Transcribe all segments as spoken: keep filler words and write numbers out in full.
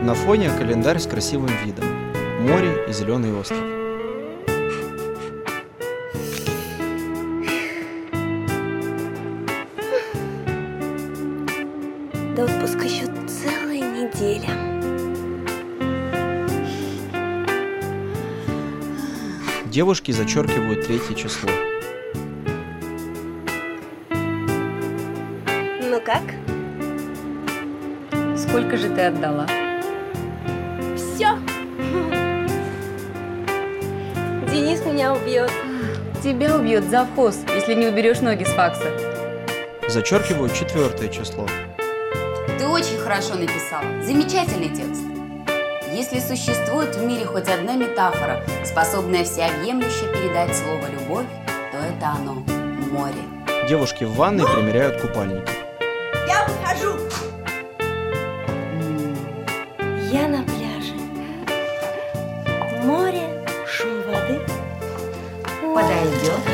На фоне календарь с красивым видом. Море и зеленый остров. До отпуска еще целая неделя. Девушки зачеркивают третье число. Ну как? Сколько же ты отдала? Все. Денис меня убьет. Тебя убьет завхоз, если не уберешь ноги с факса. Зачеркивают четвертое число. Ты очень хорошо написала. Замечательный текст. Если существует в мире хоть одна метафора, способная всеобъемлюще передать слово «любовь», то это оно – море. Девушки в ванной примеряют купальники. Я выхожу. Я на пляже. Море, шум воды. Подойдет.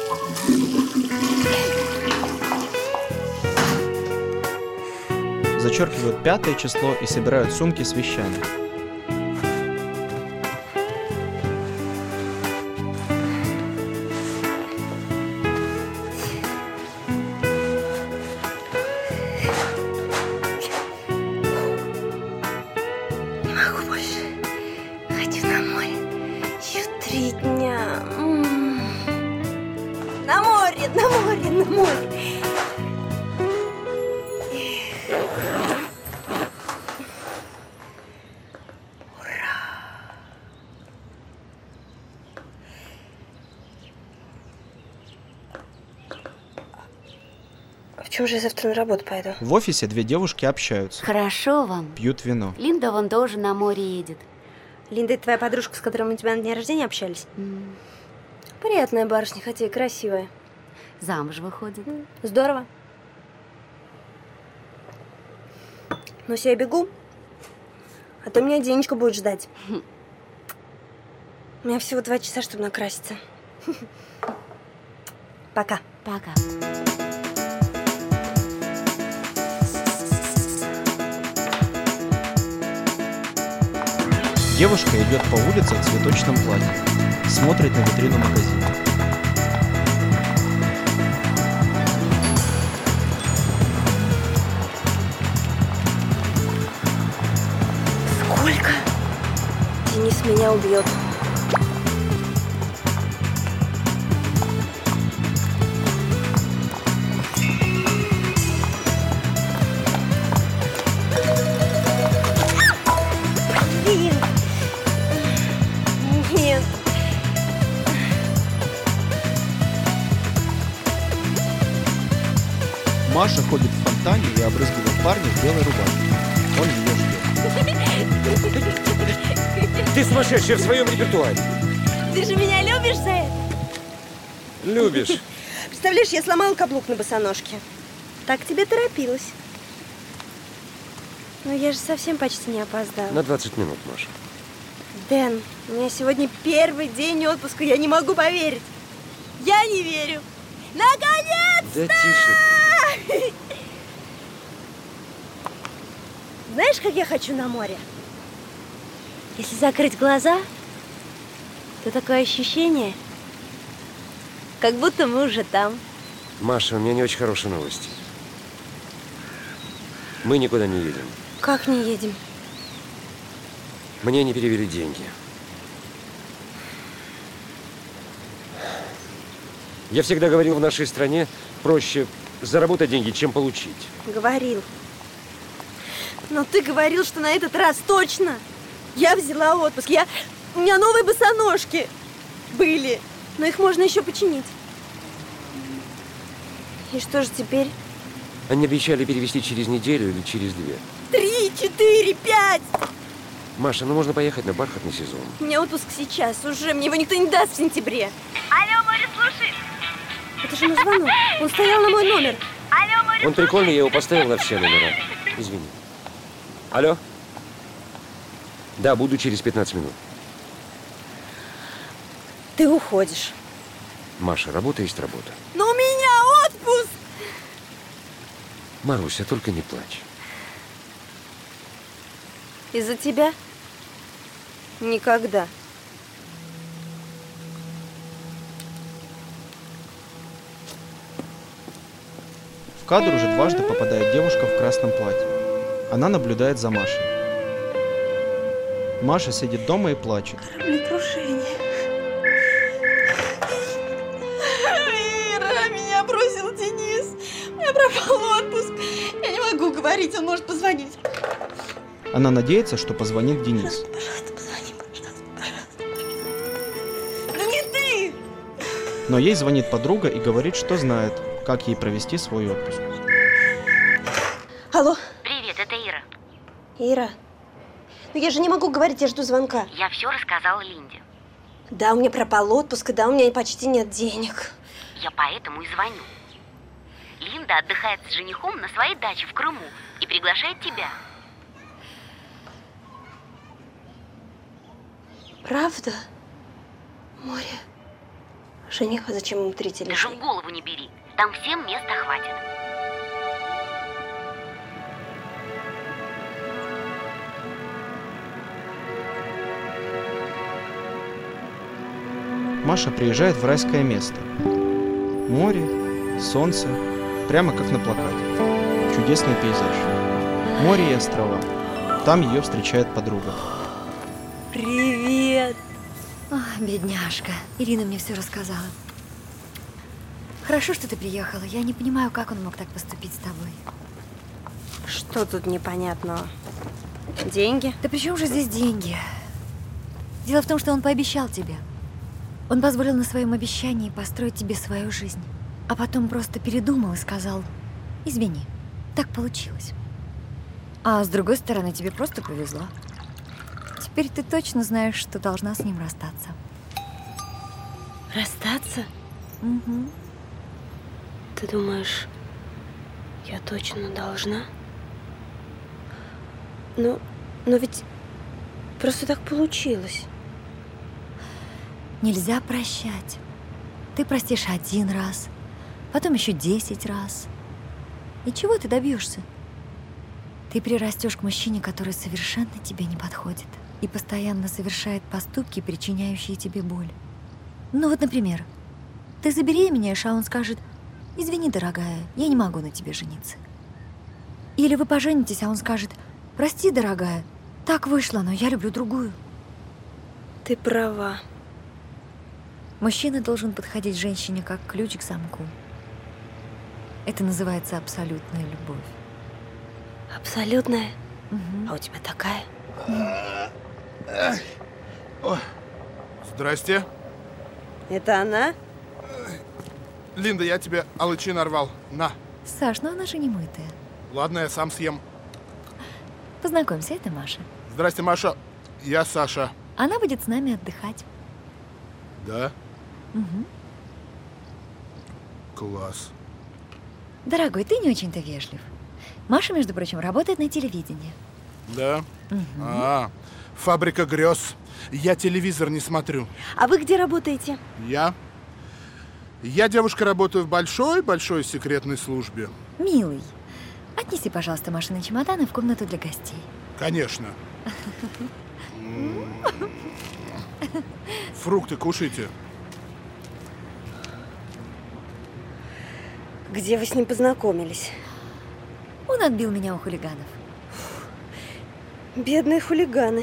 Зачеркивают пятое число и собирают сумки с вещами. Не могу больше. Хочу на море. Еще три дня. М-м. На море, на море, на море. В чем же я завтра на работу пойду? В офисе две девушки общаются, Хорошо вам. пьют вино. Линда вон тоже на море едет. Линда, это твоя подружка, с которой мы у тебя на дне рождения общались? М, Приятная барышня, хотя и красивая. Замуж выходит. Здорово. Ну, все, я бегу. А то меня Денечка будет ждать. У меня всего два часа, чтобы накраситься. Пока. Пока. Девушка идет по улице в цветочном платье. Смотрит на витрину магазина. Сколько? Денис меня убьет. Блин. Нет. Маша ходит в фонтане и обрызгивает парня в белой рубашке. Он ее ждет. Ты сумасшедшая в своем репертуаре. Ты же меня любишь за это? Любишь. Представляешь, я сломала каблук на босоножке. Так к тебе торопилась. Но я же совсем почти не опоздала. На двадцать минут, Маша. Дэн, у меня сегодня первый день отпуска, я не могу поверить. Я не верю. Наконец-то! Да тише. Знаешь, как я хочу на море? Если закрыть глаза, то такое ощущение, как будто мы уже там. Маша, у меня не очень хорошие новости. Мы никуда не едем. Как не едем? Мне не перевели деньги. Я всегда говорил, в нашей стране проще заработать деньги, чем получить. Говорил. Но ты говорил, что на этот раз точно. Я взяла отпуск. Я... У меня новые босоножки были. Но их можно еще починить. И что же теперь? Они обещали перевести через неделю или через две. Три, четыре, пять! Маша, ну можно поехать на бархатный сезон. У меня отпуск сейчас уже. Мне его никто не даст в сентябре. Алло, море слушает. Это же мой звонок. Он стоял на мой номер. Алло, море Он прикольный, я его поставил на все номера. Извини. Алло? Да, буду через пятнадцать минут. Ты уходишь. Маша, работа есть работа. Но у меня отпуск! Маруся, только не плачь. Из-за тебя? Никогда. В кадр уже дважды попадает девушка в красном платье. Она наблюдает за Машей. Маша сидит дома и плачет. Кораблекрушение. Ира, меня бросил Денис. У меня пропал отпуск. Я не могу говорить, он может позвонить. Она надеется, что позвонит Денис. Пожалуйста, позвони, пожалуйста, пожалуйста. Ну не ты! Но ей звонит подруга и говорит, что знает, как ей провести свой отпуск. Алло, Привет, это Ира. Ира. Ну я же не могу говорить, я жду звонка. Я все рассказала Линде. Да, у меня пропал отпуск, и да, у меня почти нет денег. Я поэтому и звоню. Линда отдыхает с женихом на своей даче в Крыму и приглашает тебя. Правда? Море. Жених, а зачем ему три Даже в телефона? голову не бери. Там всем места хватит. Маша приезжает в райское место. Море, солнце, прямо как на плакате. Чудесный пейзаж. Море и острова. Там ее встречает подруга. Привет! Ах, бедняжка. Ирина мне все рассказала. Хорошо, что ты приехала. Я не понимаю, как он мог так поступить с тобой. Что тут непонятного? Деньги? Да при чем же здесь деньги? Дело в том, что он пообещал тебе. Он позволил на своем обещании построить тебе свою жизнь. А потом просто передумал и сказал: извини, так получилось. А с другой стороны, тебе просто повезло. Теперь ты точно знаешь, что должна с ним расстаться. Расстаться? Угу. Ты думаешь, я точно должна? Ну, но ведь просто так получилось. Нельзя прощать. Ты простишь один раз, потом еще десять раз. И чего ты добьешься? Ты прирастешь к мужчине, который совершенно тебе не подходит и постоянно совершает поступки, причиняющие тебе боль. Ну вот, например, ты забеременеешь, а он скажет: извини, дорогая, я не могу на тебе жениться. Или вы поженитесь, а он скажет: прости, дорогая, так вышло, но я люблю другую. Ты права. Мужчина должен подходить женщине как ключ к замку. Это называется абсолютная любовь. Абсолютная? Мгм. А у тебя такая? Здрасте. Это она? Линда, я тебе алычи нарвал. На. Саш, ну она же не мытая. Ладно, я сам съем. Познакомься, это Маша. Здрасте, Маша. Я Саша. Она будет с нами отдыхать. Да? Мгм. Класс. Дорогой, ты не очень-то вежлив. Маша, между прочим, работает на телевидении. Да? А, фабрика грез. Я телевизор не смотрю. А вы где работаете? Я? Я, девушка, работаю в большой-большой секретной службе. Милый, отнеси, пожалуйста, Машины чемоданы в комнату для гостей. Конечно. Фрукты кушайте. Где вы с ним познакомились? Он отбил меня у хулиганов. Бедные хулиганы.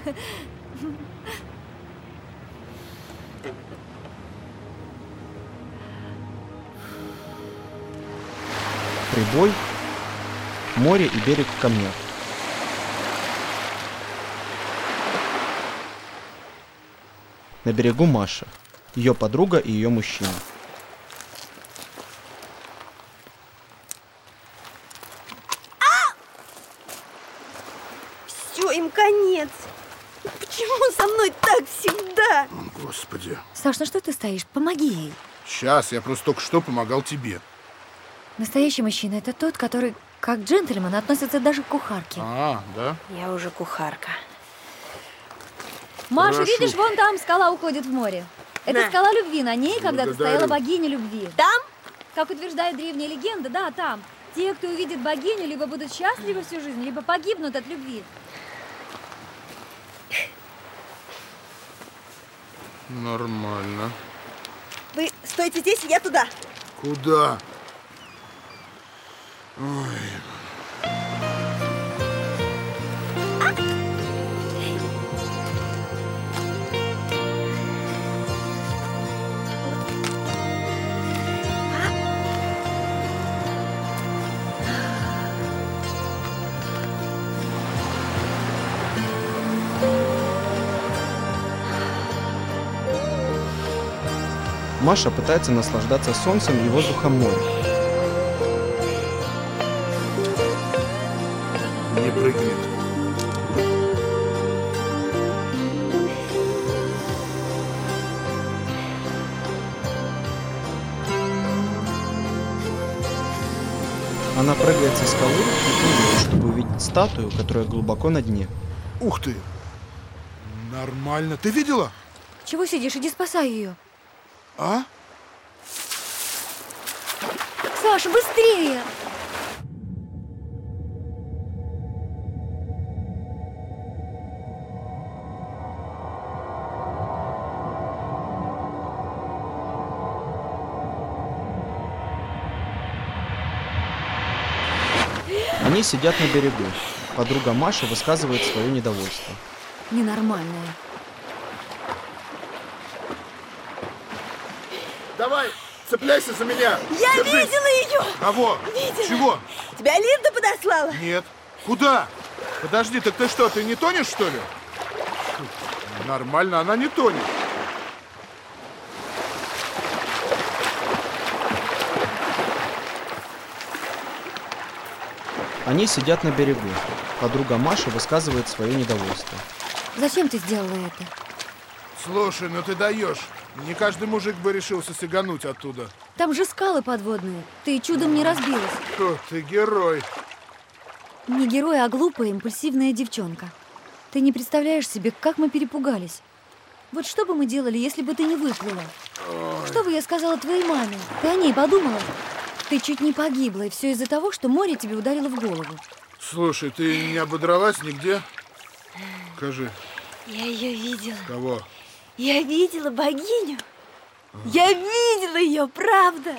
Прибой, море и берег в камнях. На берегу Маша, ее подруга и ее мужчина. Все, им конец. Почему со мной так всегда? Господи. Саш, ну что ты стоишь? Помоги ей. Сейчас, я просто только что помогал тебе. Настоящий мужчина — это тот, который, как джентльмен, относится даже к кухарке. А, да? Я уже кухарка. Маша, Хорошо. видишь, вон там скала уходит в море. Это На. скала любви, на ней когда-то Благодарю. стояла богиня любви. Там? Как утверждает древняя легенда, да, там. Те, кто увидит богиню, либо будут счастливы всю жизнь, либо погибнут от любви. Нормально. Вы стойте здесь, я туда. Куда? Ой. Маша пытается наслаждаться солнцем и воздухом моря. Не прыгнет. Она прыгает со скалы и плывет, чтобы увидеть статую, которая глубоко на дне. Ух ты! Нормально. Ты видела? Чего сидишь? Иди спасай ее. А? Саша, быстрее! Они сидят на берегу. Подруга Маша высказывает свое недовольство. Ненормальная. Давай, цепляйся за меня. Я Держись. видела ее! Кого? Видела. Чего? Тебя Линда подослала? Нет. Куда? Подожди, так ты что, ты не тонешь, что ли? Нормально, она не тонет. Они сидят на берегу. Подруга Маша высказывает свое недовольство. Зачем ты сделала это? Слушай, ну ты даешь. Не каждый мужик бы решился сигануть оттуда. Там же скалы подводные. Ты чудом не разбилась. Фу, ты герой. Не герой, а глупая, импульсивная девчонка. Ты не представляешь себе, как мы перепугались. Вот что бы мы делали, если бы ты не выплыла? Ой. Что бы я сказала твоей маме? Ты о ней подумала? Ты чуть не погибла, и все из-за того, что море тебе ударило в голову. Слушай, ты не ободралась нигде? Скажи. Я ее видела. Кого? Я видела богиню. Я видела ее, правда.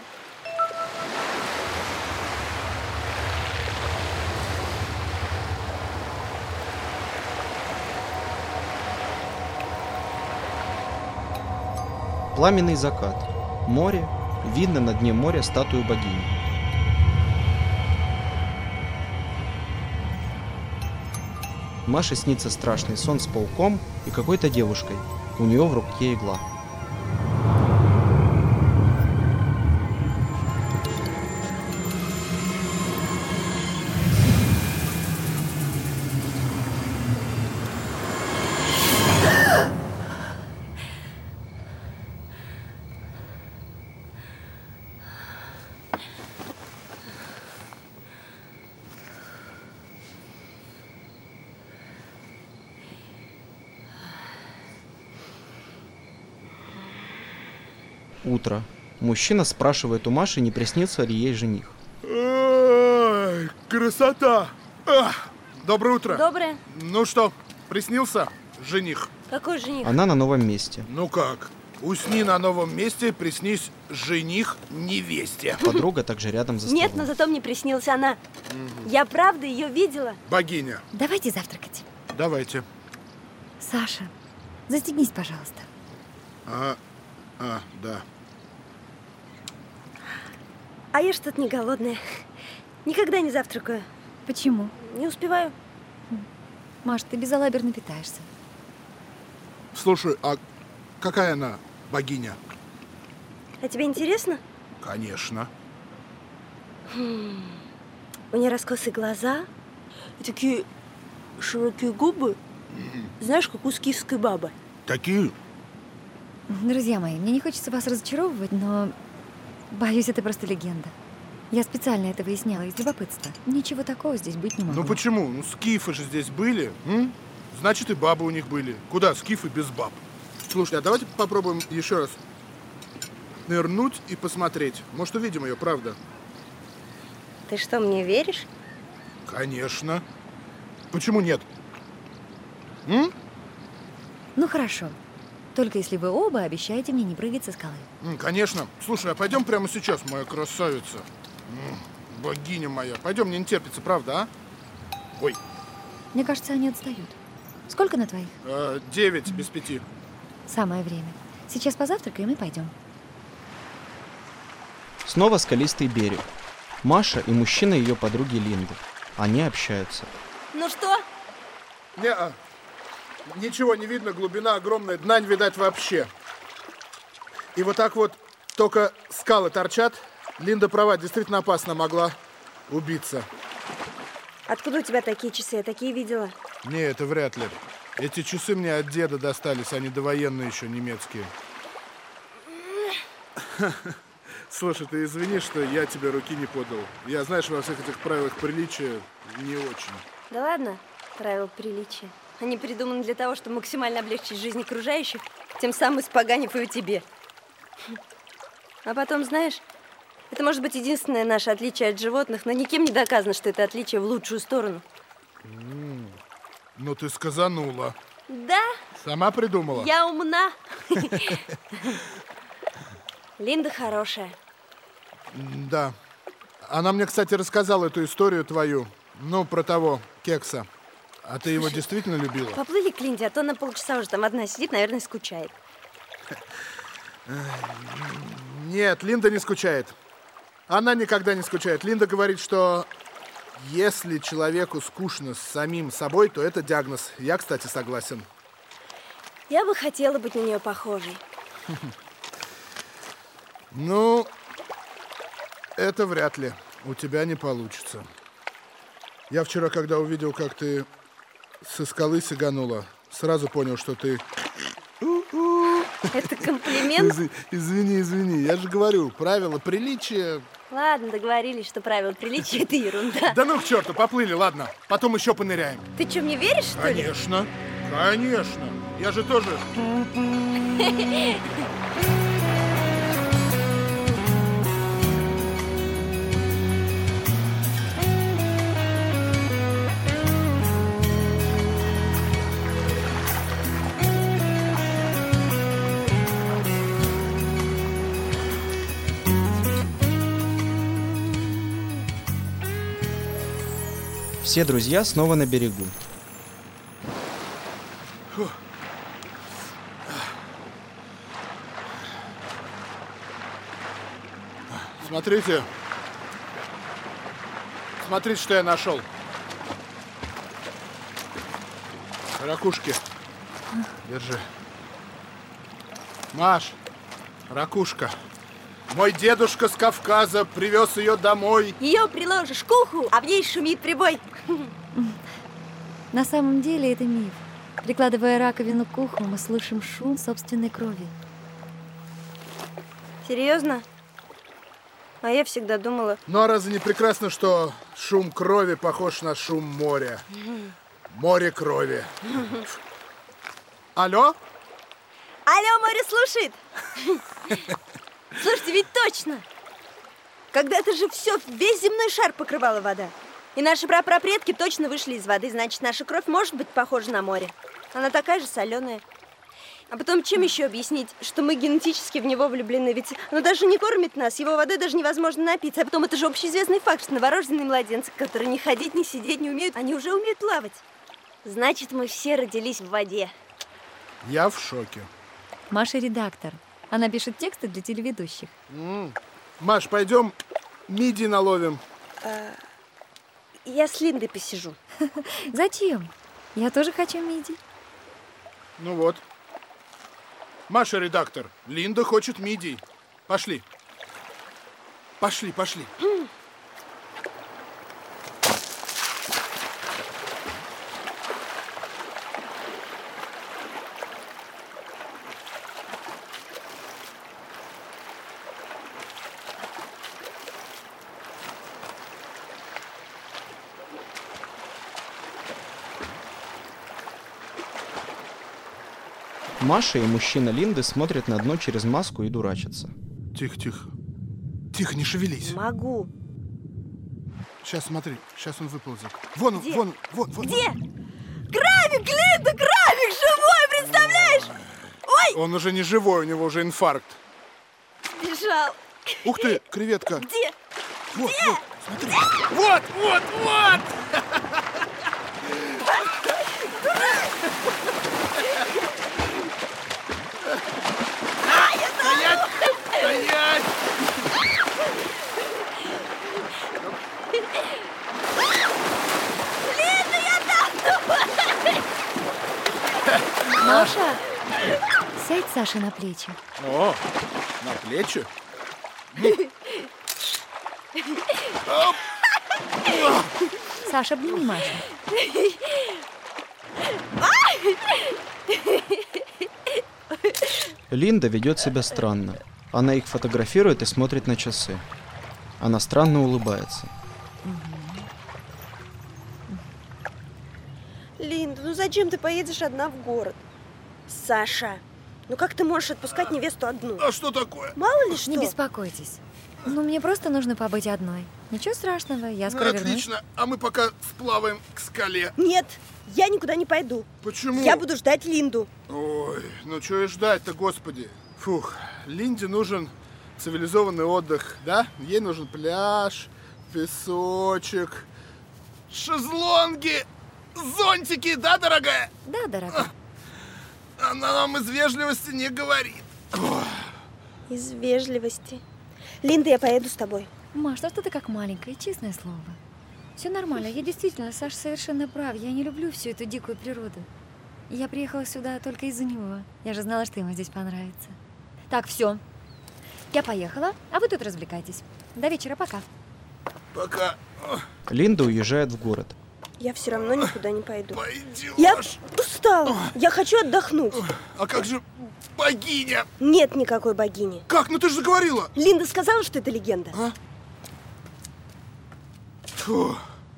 Пламенный закат. Море. Видно на дне моря статую богини. Маше снится страшный сон с пауком и какой-то девушкой. У нее в руке игла. Утро. Мужчина спрашивает у Маши, не приснился ли ей жених. Ой, красота! Ах, доброе утро. Доброе. Ну что, приснился жених? Какой жених? Она на новом месте. Ну как? Усни на новом месте, приснись жених невесте. Подруга также рядом за столом. Нет, но зато мне приснилась она. Угу. Я правда ее видела. Богиня. Давайте завтракать. Давайте. Саша, застегнись, пожалуйста. А, а, да. А я что-то не голодная. Никогда не завтракаю. Почему? Не успеваю. Маш, ты безалаберно питаешься. Слушай, а какая она богиня? А тебе интересно? Конечно. Хм. У нее раскосые глаза и такие широкие губы. Mm-hmm. Знаешь, как у скифской бабы. Такие? Друзья мои, мне не хочется вас разочаровывать, но боюсь, это просто легенда. Я специально это выясняла из любопытства. Ничего такого здесь быть не могло. Ну почему? Ну скифы же здесь были. М? Значит, и бабы у них были. Куда скифы без баб? Слушай, а давайте попробуем еще раз нырнуть и посмотреть. Может, увидим ее, правда? Ты что, мне веришь? Конечно. Почему нет? М? Ну хорошо. Только если вы оба обещаете мне не прыгать со скалы. М, Конечно. Слушай, а пойдем прямо сейчас, моя красавица. М, Богиня моя. Пойдем, мне не терпится, правда, а? Ой, Мне кажется, они отстают. Сколько на твоих? э, девять без пяти. Самое время. Сейчас позавтракаем и пойдем. Снова скалистый берег. Маша и мужчина ее подруги Линды. Они общаются. Ну что? Не, ничего не видно, глубина огромная, дна не видать вообще. И вот так вот только скалы торчат. Линда права, действительно опасно, могла убиться. Откуда у тебя такие часы? Я такие видела. Не, это вряд ли. Эти часы мне от деда достались, они довоенные еще, немецкие. Слушай, ты извини, что я тебе руки не подал. Я, знаешь, во всех этих правилах приличия не очень. Да ладно, правила приличия. Они придуманы для того, чтобы максимально облегчить жизнь окружающих, тем самым испоганив ее тебе. А потом, знаешь, это может быть единственное наше отличие от животных, но никем не доказано, что это отличие в лучшую сторону. М, Ну ты сказанула. Да, Сама придумала? я умна. Линда хорошая. М, Да. Она мне, кстати, рассказала эту историю твою. Ну, про того кекса. А ты его действительно любила? Поплыли к Линде, а то на полчаса уже там одна сидит, наверное, скучает. Нет, Линда не скучает. Она никогда не скучает. Линда говорит, что если человеку скучно с самим собой, то это диагноз. Я, кстати, согласен. Я бы хотела быть на нее похожей. Ну, это вряд ли. У тебя не получится. Я вчера, когда увидел, как ты со скалы сиганула, сразу понял, что ты... Это комплимент? Из- Извини, извини. Я же говорю, правила приличия... Ладно, договорились, что правила приличия – это ерунда. Да ну к черту, поплыли, ладно. Потом еще поныряем. Ты что, мне веришь, что ли? Конечно, конечно. Я же тоже... Все друзья снова на берегу. Смотрите. Смотрите, что я нашел. Ракушки. Держи. Маш, ракушка. Мой дедушка с Кавказа привез ее домой. Ее приложишь к уху, а в ней шумит прибой. На самом деле это миф. Прикладывая раковину к уху, мы слышим шум собственной крови. Серьезно? А я всегда думала... Ну а разве не прекрасно, что шум крови похож на шум моря? Море крови. Алло? Алло, море слушает! Слушайте, ведь точно! Когда-то же все, весь земной шар покрывала вода. И наши прапрапредки точно вышли из воды, значит, наша кровь может быть похожа на море. Она такая же соленая. А потом, чем еще объяснить, что мы генетически в него влюблены? Ведь оно даже не кормит нас, его водой даже невозможно напиться. А потом, это же общеизвестный факт, что новорожденные младенцы, которые ни ходить, ни сидеть не умеют, они уже умеют плавать. Значит, мы все родились в воде. Я в шоке. Маша редактор. Она пишет тексты для телеведущих. М. Маш, пойдем мидии наловим. А, я с Линдой посижу. Зачем? Я тоже хочу мидий. Ну вот. Маша редактор. Линда хочет мидий. Пошли. Пошли, пошли. Маша и мужчина Линды смотрят на дно через маску и дурачатся. Тихо, тихо. Тихо, не шевелись. Могу. Сейчас, смотри, сейчас он выползет. Вон, он, Где? вон, вон, вон. Где? Крабик, Линда, крабик живой, представляешь? Ой! Он уже не живой, у него уже инфаркт. Бежал. Ух ты, креветка. Где? Вот, Где? вот, смотри. Вот, вот, вот! Стоять! Стоять! Маша, сядь Саше на плечи. О, на плечи? Саша, обними Машу. Линда ведет себя странно. Она их фотографирует и смотрит на часы. Она странно улыбается. Линда, ну зачем ты поедешь одна в город? Саша, ну как ты можешь отпускать невесту одну? А что такое? Мало ли что. Не беспокойтесь. Ну, мне просто нужно побыть одной. Ничего страшного, я скоро Ну, вернусь. отлично, а мы пока сплаваем к скале. Нет, я никуда не пойду. Почему? Я буду ждать Линду. Ой, ну что и ждать-то, господи. Фух, Линде нужен цивилизованный отдых, да? Ей нужен пляж, песочек, шезлонги, зонтики, да, дорогая? Да, дорогая. Она нам из вежливости не говорит. Ох. Из вежливости. Линда, я поеду с тобой. Маш, ну что ты как маленькая, честное слово. Все нормально, я действительно, Саша совершенно прав. Я не люблю всю эту дикую природу. Я приехала сюда только из-за него. Я же знала, что ему здесь понравится. Так, все. Я поехала, а вы тут развлекайтесь. До вечера, пока. Пока. Линда уезжает в город. Я все равно никуда не пойду. Пойдешь. Я устала. Я хочу отдохнуть. А как же богиня? Нет никакой богини. Как? Ну ты же заговорила. Линда сказала, что это легенда. А? Фу.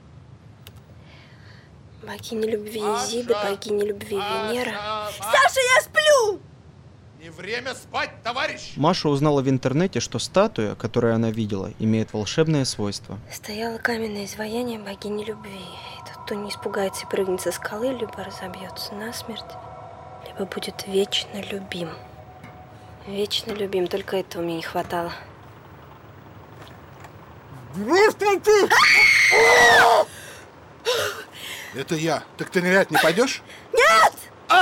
Богиня любви Изида, Маша! богиня любви Венера. Маша! Саша, я сплю! Не время спать, товарищ! Маша узнала в интернете, что статуя, которую она видела, имеет волшебное свойство. Стояло каменное изваяние богини любви. И тот, кто не испугается и прыгнет со скалы, либо разобьется насмерть, либо будет вечно любим. Вечно любим, только этого мне не хватало. Это я. Так ты нырять не пойдешь? Нет!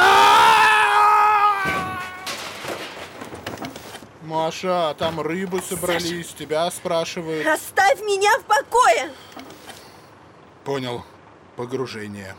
Маша, там рыбы собрались, тебя спрашивают. Оставь меня в покое! Понял. Погружение.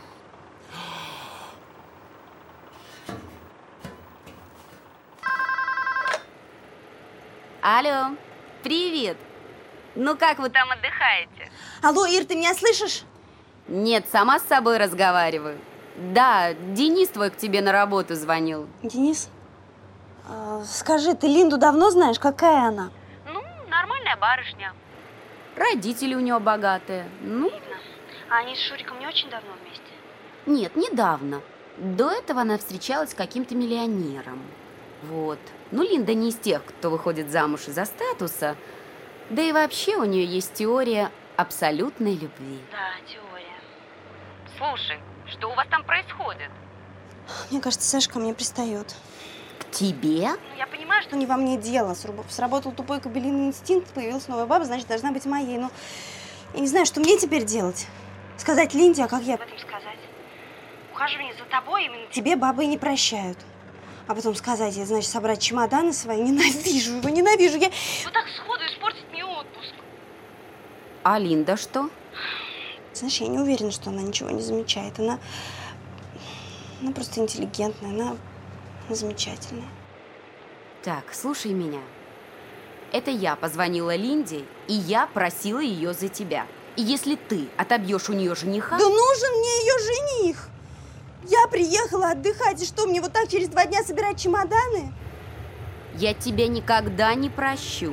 Алло, привет. Ну как вы там отдыхаете? Алло, Ир, ты меня слышишь? Нет, сама с собой разговариваю. Да, Денис твой к тебе на работу звонил. Денис, э, скажи, ты Линду давно знаешь? Какая она? Ну, нормальная барышня. Родители у него богатые. Ну, А они с Шуриком не очень давно вместе? нет, недавно. До этого она встречалась с каким-то миллионером. Вот. Ну, Линда не из тех, кто выходит замуж из-за статуса. Да и вообще у нее есть теория абсолютной любви. Да, теория. Слушай, что у вас там происходит? Мне кажется, Сашка ко мне пристает. К тебе? Ну, я понимаю, что... Не во мне дело. Сраб- Сработал тупой кобелиный инстинкт, появилась новая баба, значит, должна быть моей. Но я не знаю, что мне теперь делать. Сказать Линде, а как я... Об этом сказать. Ухаживание за тобой именно... Тебе бабы и не прощают. А потом сказать, я, значит, собрать чемоданы свои. Ненавижу его, ненавижу. Я... Вот так сходу испортить мне отпуск. А Линда что? Знаешь, я не уверена, что она ничего не замечает. Она... Она просто интеллигентная, она замечательная. Так, слушай меня. Это я позвонила Линде, и я просила ее за тебя. И если ты отобьешь у нее жениха... Да нужен мне ее жених! Я приехала отдыхать, и что, мне вот так через два дня собирать чемоданы? Я тебя никогда не прощу.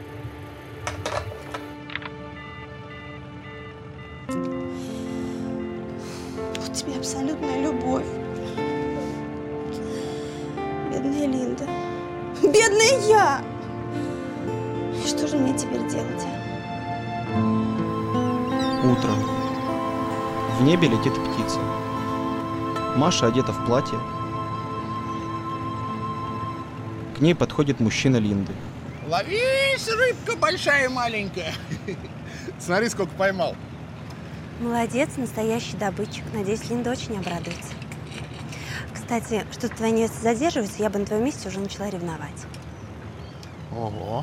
Вот тебе абсолютная любовь. Бедная Линда. Бедная я! И что же мне теперь делать, а? Утро. В небе летит птица. Маша одета в платье. К ней подходит мужчина Линды. Ловись, рыбка большая и маленькая. Смотри, сколько поймал. Молодец, настоящий добытчик. Надеюсь, Линда очень обрадуется. Кстати, что-то твоя невеста задерживается, я бы на твоем месте уже начала ревновать. Ого.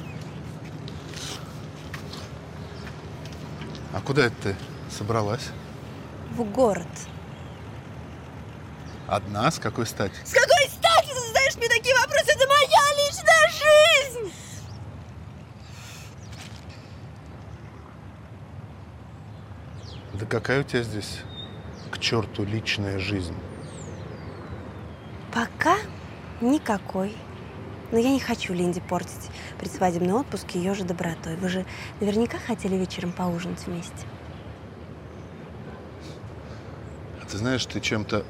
А куда это ты собралась? В город. Одна? С какой стати? С какой стати ты задаешь мне такие вопросы? Это моя личная жизнь! Да какая у тебя здесь к черту личная жизнь? Пока никакой. Но я не хочу Линде портить предсвадебный отпуск ее же добротой. Вы же наверняка хотели вечером поужинать вместе. А ты знаешь, ты чем-то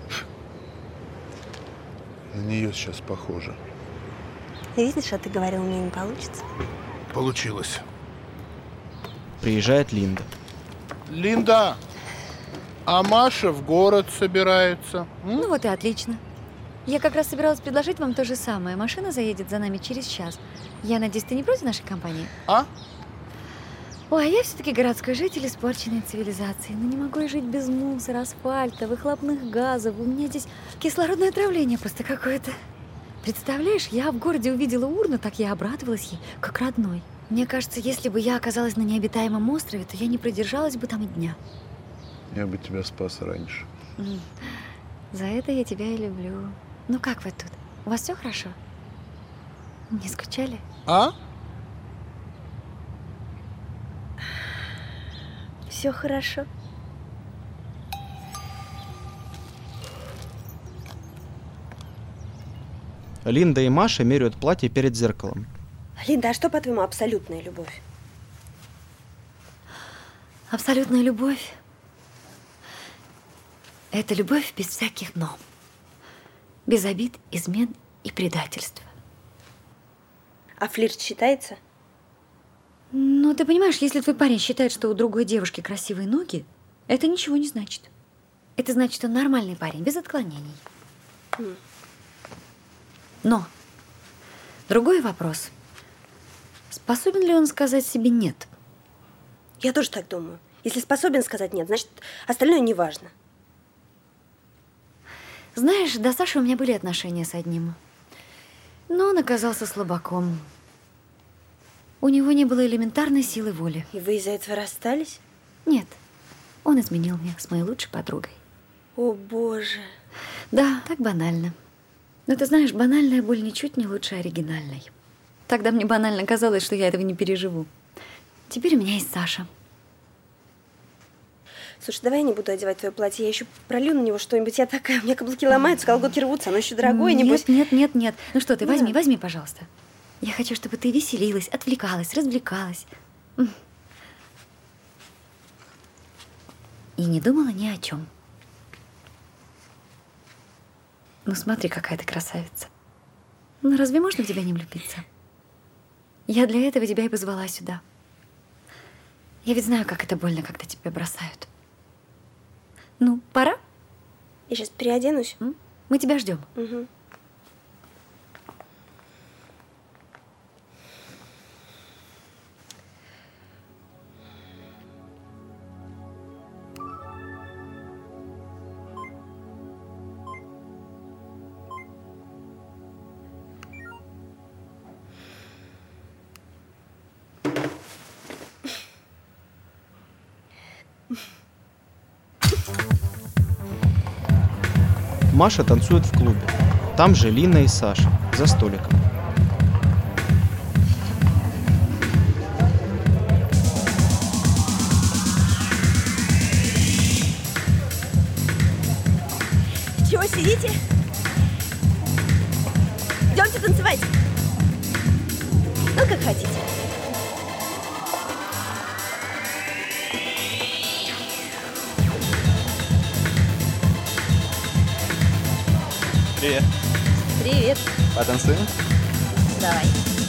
на нее сейчас похожа. Видишь, а ты говорил, у меня не получится. Получилось. Приезжает Линда. Линда, а Маша в город собирается. М? Ну вот и отлично. Я как раз собиралась предложить вам то же самое. Машина заедет за нами через час. Я надеюсь, ты не против нашей компании? А? Ой, а я все-таки городской житель испорченной цивилизации. Ну не могу я жить без мусора, асфальта, выхлопных газов. У меня здесь кислородное отравление просто какое-то. Представляешь, я в городе увидела урну, так я обрадовалась ей, как родной. Мне кажется, если бы я оказалась на необитаемом острове, то я не продержалась бы там и дня. Я бы тебя спас раньше. За это я тебя и люблю. Ну как вы тут? У вас все хорошо? Не скучали? А? Все хорошо. Линда и Маша меряют платье перед зеркалом. Линда, а что, по-твоему, абсолютная любовь? Абсолютная любовь – это любовь без всяких «но». Без обид, измен и предательства. А флирт считается? Ну, ты понимаешь, если твой парень считает, что у другой девушки красивые ноги, это ничего не значит. Это значит, что он нормальный парень, без отклонений. Mm. Но другой вопрос. Способен ли он сказать себе «нет»? Я тоже так думаю. Если способен сказать «нет», значит, остальное не важно. Знаешь, до Саши у меня были отношения с одним. Но он оказался слабаком. У него не было элементарной силы воли. И вы из-за этого расстались? Нет. Он изменил мне с моей лучшей подругой. О, Боже. Да, так банально. Но ты знаешь, банальная боль ничуть не лучше оригинальной. Тогда мне банально казалось, что я этого не переживу. Теперь у меня есть Саша. Слушай, давай я не буду одевать твое платье. Я еще пролью на него что-нибудь. Я такая, у меня каблуки ломаются, колготки рвутся. Оно еще дорогое, нет, небось. Нет, нет, нет. Ну что ты, возьми, Нет. возьми, пожалуйста. Я хочу, чтобы ты веселилась, отвлекалась, развлекалась. И не думала ни о чем. Ну смотри, какая ты красавица. Ну разве можно в тебя не влюбиться? Я для этого тебя и позвала сюда. Я ведь знаю, как это больно, когда тебя бросают. Ну, пора? Я сейчас переоденусь. М? Мы тебя ждем. Угу. Маша танцует в клубе. Там же Лина и Саша, за столиком. Чего сидите? Идемте танцевать. Ну, как хотите. Привет. Привет. Потанцуем? Давай.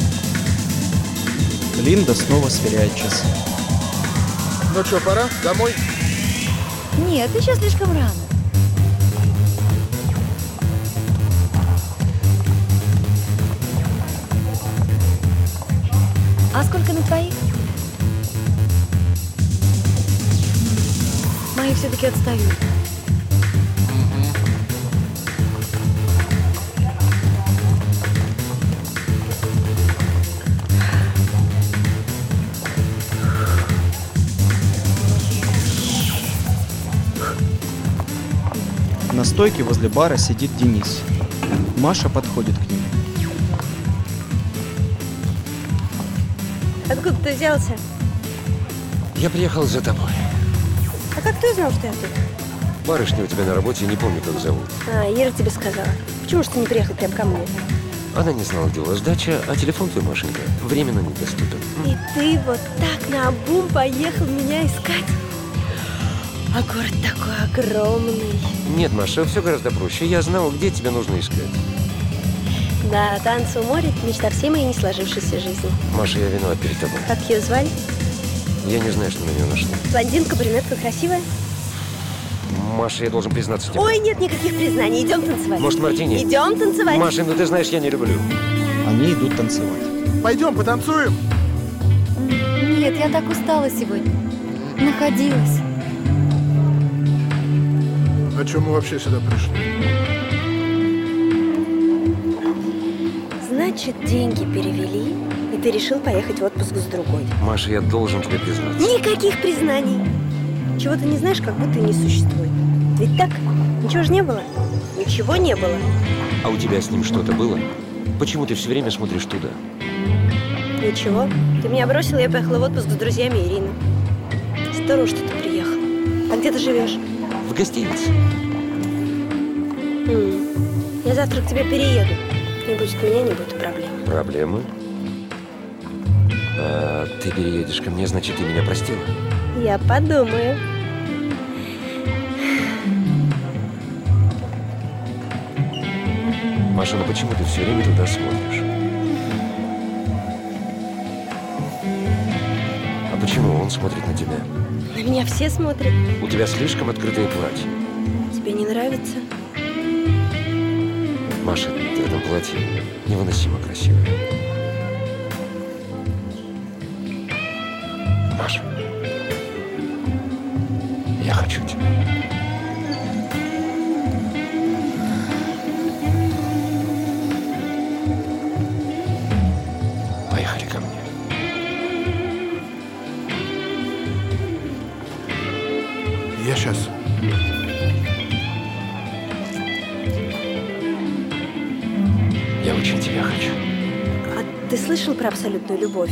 Линда снова сверяет часы. Ну что, пора? Домой? Нет, еще слишком рано. все-таки отстают. На стойке возле бара сидит Денис. Маша подходит к нему. Откуда ты взялся? Я приехал за тобой. А как ты узнал, что я тут? Барышня у тебя на работе, не помню, как зовут. А, Ира тебе сказала. Почему же ты не приехал прям ко мне? Она не знала, где у вас дача, а телефон твой, Машенька, временно недоступен. И ты вот так наобум поехал меня искать? А город такой огромный. Нет, Маша, все гораздо проще. Я знал, где тебя нужно искать. Да, танцы у моря – это мечта всей моей не сложившейся жизни. Маша, я виноват перед тобой. Как ее звали? Я не знаю, что на нее нашло. Блондинка, брюнетка, красивая? Маша, я должен признаться тебе. Ой, нет никаких признаний, идем танцевать. Может, мартини? Идем танцевать. Маша, ну ты знаешь, я не люблю. Они идут танцевать. Пойдем, потанцуем. Нет, я так устала сегодня. Находилась. А чем мы вообще сюда пришли? Значит, деньги перевели, и ты решил поехать в отпуск с другой. Маша, я должен тебе признаться. Никаких признаний. Чего ты не знаешь, как будто и не существует. Ведь так? Ничего же не было. Ничего не было. А у тебя с ним что-то было? Почему ты все время смотришь туда? Ничего. Ты меня бросил, я поехала в отпуск с друзьями Ирины. Здорово, что ты приехал. А где ты живешь? В гостинице. М-м. Я завтра к тебе перееду. Не будет у меня, не будет проблем. Проблемы? А, ты переедешь ко мне, значит, ты меня простила? Я подумаю. Маша, ну почему ты все время туда смотришь? А почему он смотрит на тебя? На меня все смотрят. У тебя слишком открытое платье. Тебе не нравится? Маша, ты в этом платье невыносимо красивая. Маша, я хочу тебя. Поехали ко мне. Я сейчас. Я очень тебя хочу. А ты слышал про абсолютную любовь?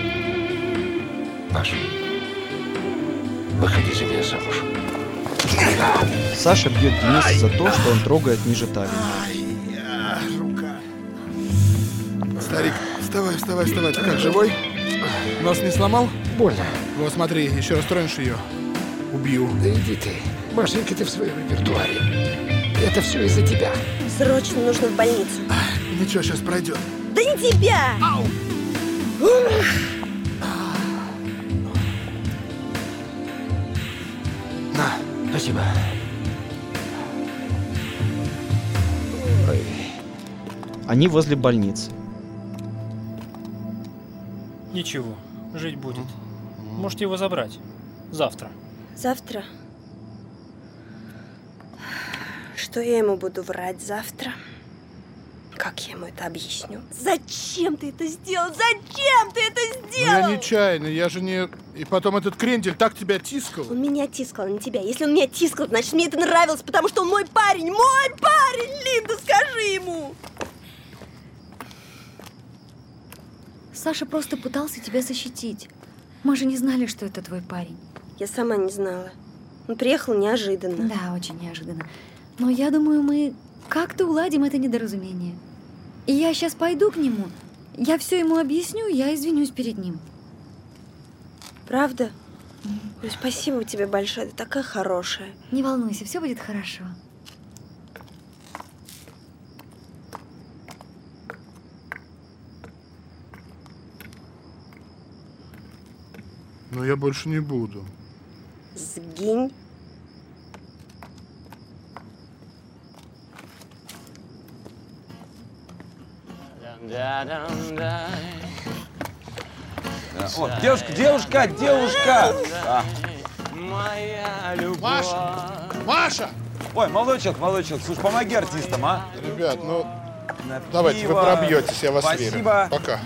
Маша, выходи за меня замуж. Саша бьет Дениса за то, что он трогает ниже талии. Ай, а, рука. Старик, вставай, вставай, вставай. Ты как, живой? Нос не сломал? Больно. Вот смотри, еще раз тронешь ее. Убью. Да иди ты. Машенька, ты в своем репертуаре. Это все из-за тебя. Срочно нужно в больницу. Ничего, сейчас пройдет. Да не тебя! Ау! На. Спасибо. Ой. Они возле больницы. Ничего, жить будет. Можете его забрать. Завтра. Завтра? Что я ему буду врать завтра? Как я ему это объясню? Зачем ты это сделал? Зачем ты это Ну, сделал? я нечаянно, я же не... И потом этот крендель так тебя тискал. Он меня тискал, а не тебя. Если он меня тискал, значит, мне это нравилось, потому что он мой парень. Мой парень! Линда, скажи ему! Саша просто пытался тебя защитить. Мы же не знали, что это твой парень. Я сама не знала. Он приехал неожиданно. Да, очень неожиданно. Но я думаю, мы как-то уладим это недоразумение. И я сейчас пойду к нему, я все ему объясню, я извинюсь перед ним. Правда? Ой, спасибо тебе большое, ты такая хорошая. Не волнуйся, все будет хорошо. Но я больше не буду. Сгинь. О, девушка, девушка, девушка! А. Моя любовь. Маша! Маша! Ой, молодой человек, молодой человек, слушай, помоги артистам, а? Ребят, ну, На давайте, пиво. вы пробьетесь, я вас Спасибо. верю. Пока.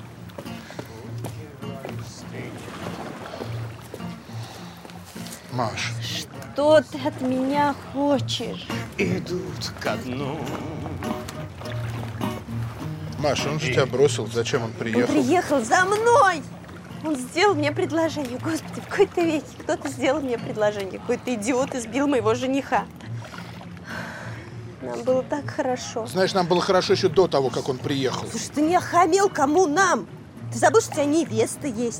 Маш. Что ты от меня хочешь? Идут ко дну. Маш, он же тебя бросил. Зачем он Он приехал? приехал за мной! Он сделал мне предложение. Господи, в какой-то веке кто-то сделал мне предложение. Какой-то идиот избил моего жениха. Нам было так хорошо. Знаешь, нам было хорошо еще до того, как он приехал. Слушай, ты не охамел, кому нам? Ты забыл, что у тебя невеста есть.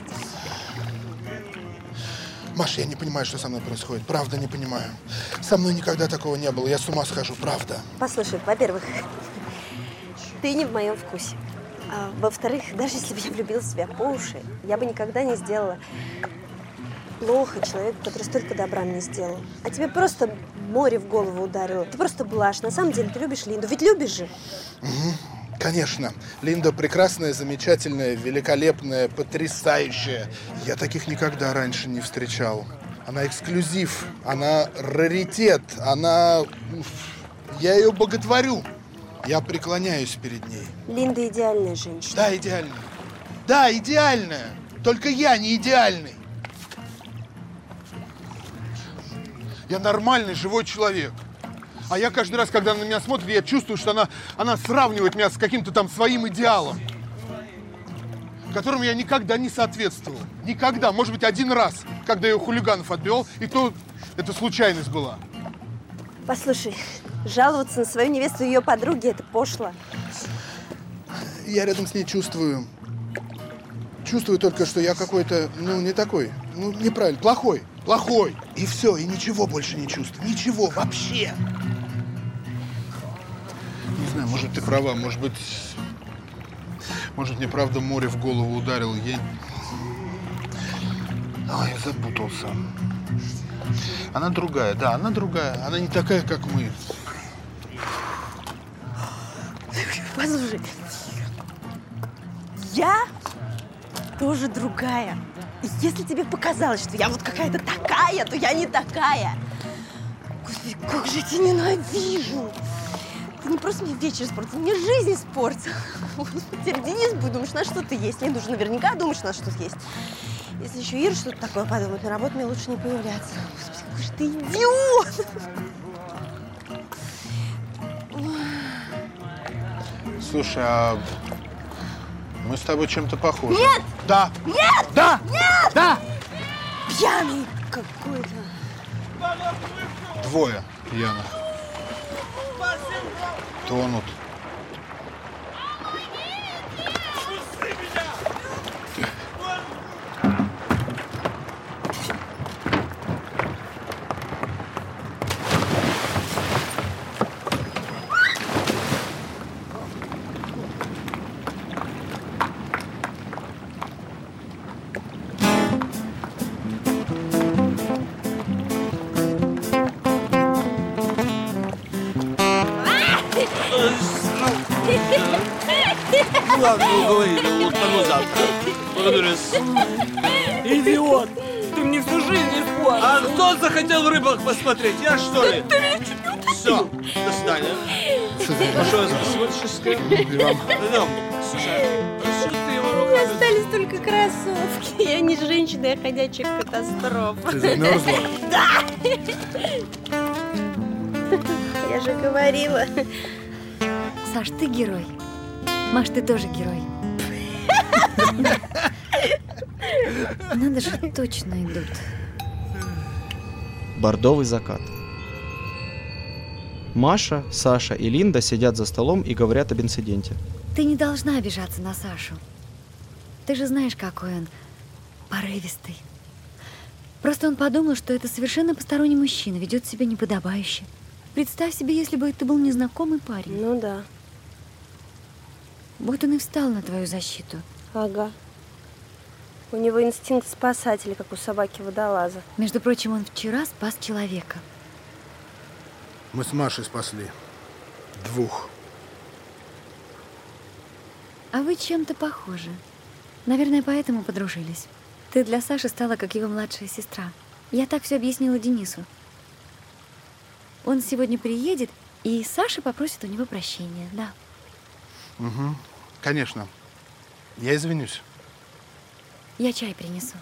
Маш, я не понимаю, что со мной происходит. Правда, не понимаю. Со мной никогда такого не было. Я с ума схожу, правда. Послушай, во-первых, ты не в моем вкусе. А во-вторых, даже если бы я влюбила в себя по уши, я бы никогда не сделала плохо человеку, который столько добра мне сделал. А тебе просто море в голову ударило. Ты просто блажь. На самом деле ты любишь Линду. Ведь любишь же? Угу. Конечно. Линда прекрасная, замечательная, великолепная, потрясающая. Я таких никогда раньше не встречал. Она эксклюзив, она раритет, она... Я ее боготворю. Я преклоняюсь перед ней. Линда идеальная женщина. Да, идеальная. Да, идеальная. Только я не идеальный. Я нормальный, живой человек. А я каждый раз, когда она на меня смотрит, я чувствую, что она, она сравнивает меня с каким-то там своим идеалом, которому я никогда не соответствовал. Никогда. Может быть, один раз, когда я у хулиганов отбивал, и то это случайность была. Послушай, жаловаться на свою невесту и ее подруги – это пошло. Я рядом с ней чувствую... Чувствую только, что я какой-то, ну, не такой. Ну, неправильно. Плохой. Плохой. И все. И ничего больше не чувствую. Ничего. Вообще. Не знаю, может, ты права. Может быть... Может, мне правда море в голову ударило. Я... Ой, я запутался. Она другая. Да, она другая. Она не такая, как мы. Послушай, я тоже другая. И если тебе показалось, что я вот какая-то такая, то я не такая. Господи, как же я тебя ненавижу. Ты не просто мне вечер испортил, ты мне жизнь испортил. Господи, теперь Денис будет думать, что на что-то есть. Линда уже наверняка думает, что на что-то есть. Если еще Ира что-то такое подумает, на работу мне лучше не появляться. Господи, какой же ты идиот! Слушай, а мы с тобой чем-то похожи. Нет! Да! Нет! Да! Нет! Да! Пьяный какой-то. Двое пьяных. Тонут. Ладно, уговори, ну, тому завтра. Благодарю. Идиот! Ты мне всю жизнь испортил! А кто захотел в рыбах посмотреть? Я что ли? Все, до свидания. Большое спасибо, Шишка. Идем. Слушай, что ты его руками? Остались только кроссовки. Я не женщина, я ходячая катастрофа. Ты замерзла? Да! Я же говорила. Саш, ты герой. Маш, ты тоже герой. Надо же, точно идут. Бордовый закат. Маша, Саша и Линда сидят за столом и говорят об инциденте. Ты не должна обижаться на Сашу. Ты же знаешь, какой он порывистый. Просто он подумал, что это совершенно посторонний мужчина, ведет себя неподобающе. Представь себе, если бы это был незнакомый парень. Ну да. Вот он и встал на твою защиту. Ага. У него инстинкт спасателя, как у собаки-водолаза. Между прочим, он вчера спас человека. Мы с Машей спасли. Двух. А вы чем-то похожи. Наверное, поэтому подружились. Ты для Саши стала как его младшая сестра. Я так все объяснила Денису. Он сегодня приедет, и Саша попросит у него прощения, да. Угу, конечно. Я извинюсь. Я чай принесу.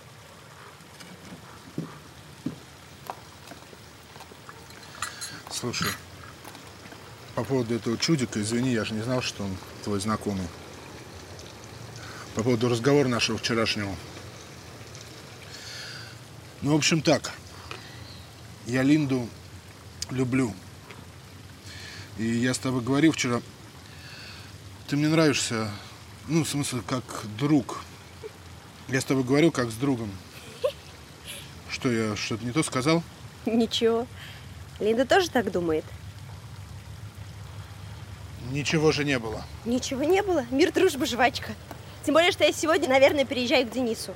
Слушай, по поводу этого чудика, извини, я же не знал, что он твой знакомый. По поводу разговора нашего вчерашнего. Ну, в общем, так. Я Линду люблю. И я с тобой говорил вчера. Ты мне нравишься, ну, в смысле, как друг. Я с тобой говорил, как с другом. Что, я что-то не то сказал? Ничего. Линда тоже так думает? Ничего же не было. Ничего не было. Мир, дружба, жвачка. Тем более, что я сегодня, наверное, переезжаю к Денису.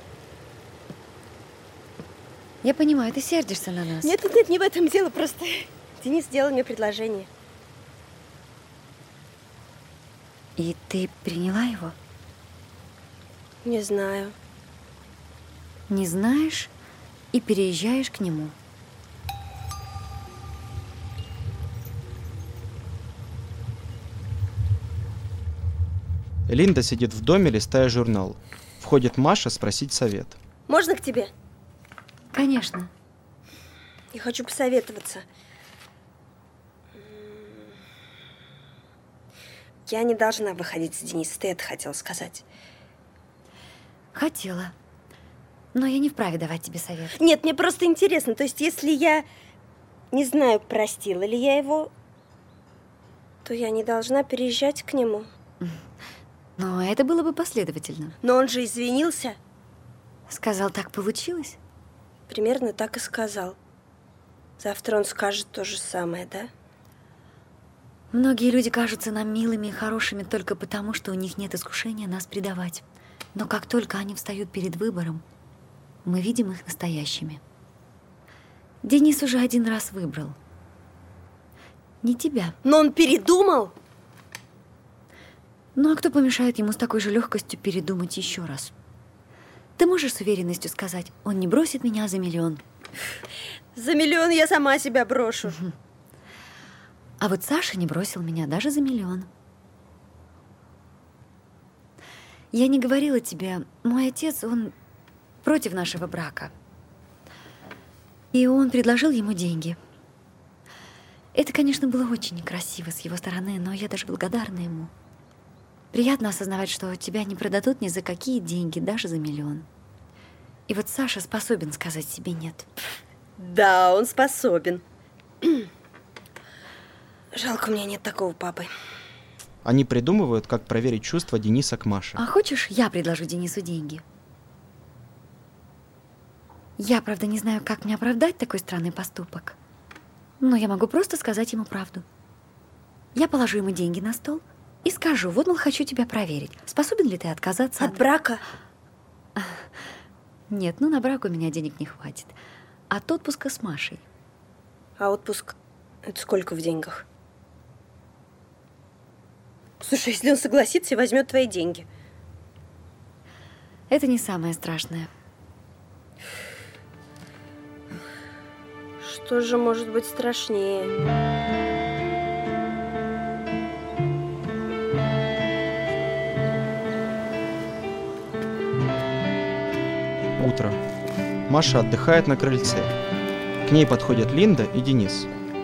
Я понимаю, ты сердишься на нас. Нет, нет, нет, не в этом дело. Просто Денис сделал мне предложение. И ты приняла его? Не знаю. Не знаешь и переезжаешь к нему. Линда сидит в доме, листая журнал. Входит Маша спросить совет. Можно к тебе? Конечно. Я хочу посоветоваться. Я не должна выходить с Денисом. Ты это хотела сказать? Хотела. Но я не вправе давать тебе совет. Нет, мне просто интересно. То есть, если я не знаю, простила ли я его, то я не должна переезжать к нему. Но это было бы последовательно. Но он же извинился. Сказал, так получилось? Примерно так и сказал. Завтра он скажет то же самое, да? Многие люди кажутся нам милыми и хорошими только потому, что у них нет искушения нас предавать. Но как только они встают перед выбором, мы видим их настоящими. Денис уже один раз выбрал. Не тебя. Но он передумал? Ну а кто помешает ему с такой же легкостью передумать еще раз? Ты можешь с уверенностью сказать, он не бросит меня за миллион? За миллион я сама себя брошу. А вот Саша не бросил меня даже за миллион. Я не говорила тебе, мой отец, он против нашего брака. И он предложил ему деньги. Это, конечно, было очень некрасиво с его стороны, но я даже благодарна ему. Приятно осознавать, что тебя не продадут ни за какие деньги, даже за миллион. И вот Саша способен сказать себе «нет». Да, он способен. Жалко, у меня нет такого папы. Они придумывают, как проверить чувства Дениса к Маше. А хочешь, я предложу Денису деньги? Я, правда, не знаю, как мне оправдать такой странный поступок. Но я могу просто сказать ему правду. Я положу ему деньги на стол и скажу, вот, мол, хочу тебя проверить. Способен ли ты отказаться от... От брака? Нет, ну на брак у меня денег не хватит. От отпуска с Машей. А отпуск – это сколько в деньгах? Слушай, если он согласится и возьмет твои деньги. Это не самое страшное. Что же может быть страшнее? Утро. Маша отдыхает на крыльце. К ней подходят Линда и Денис.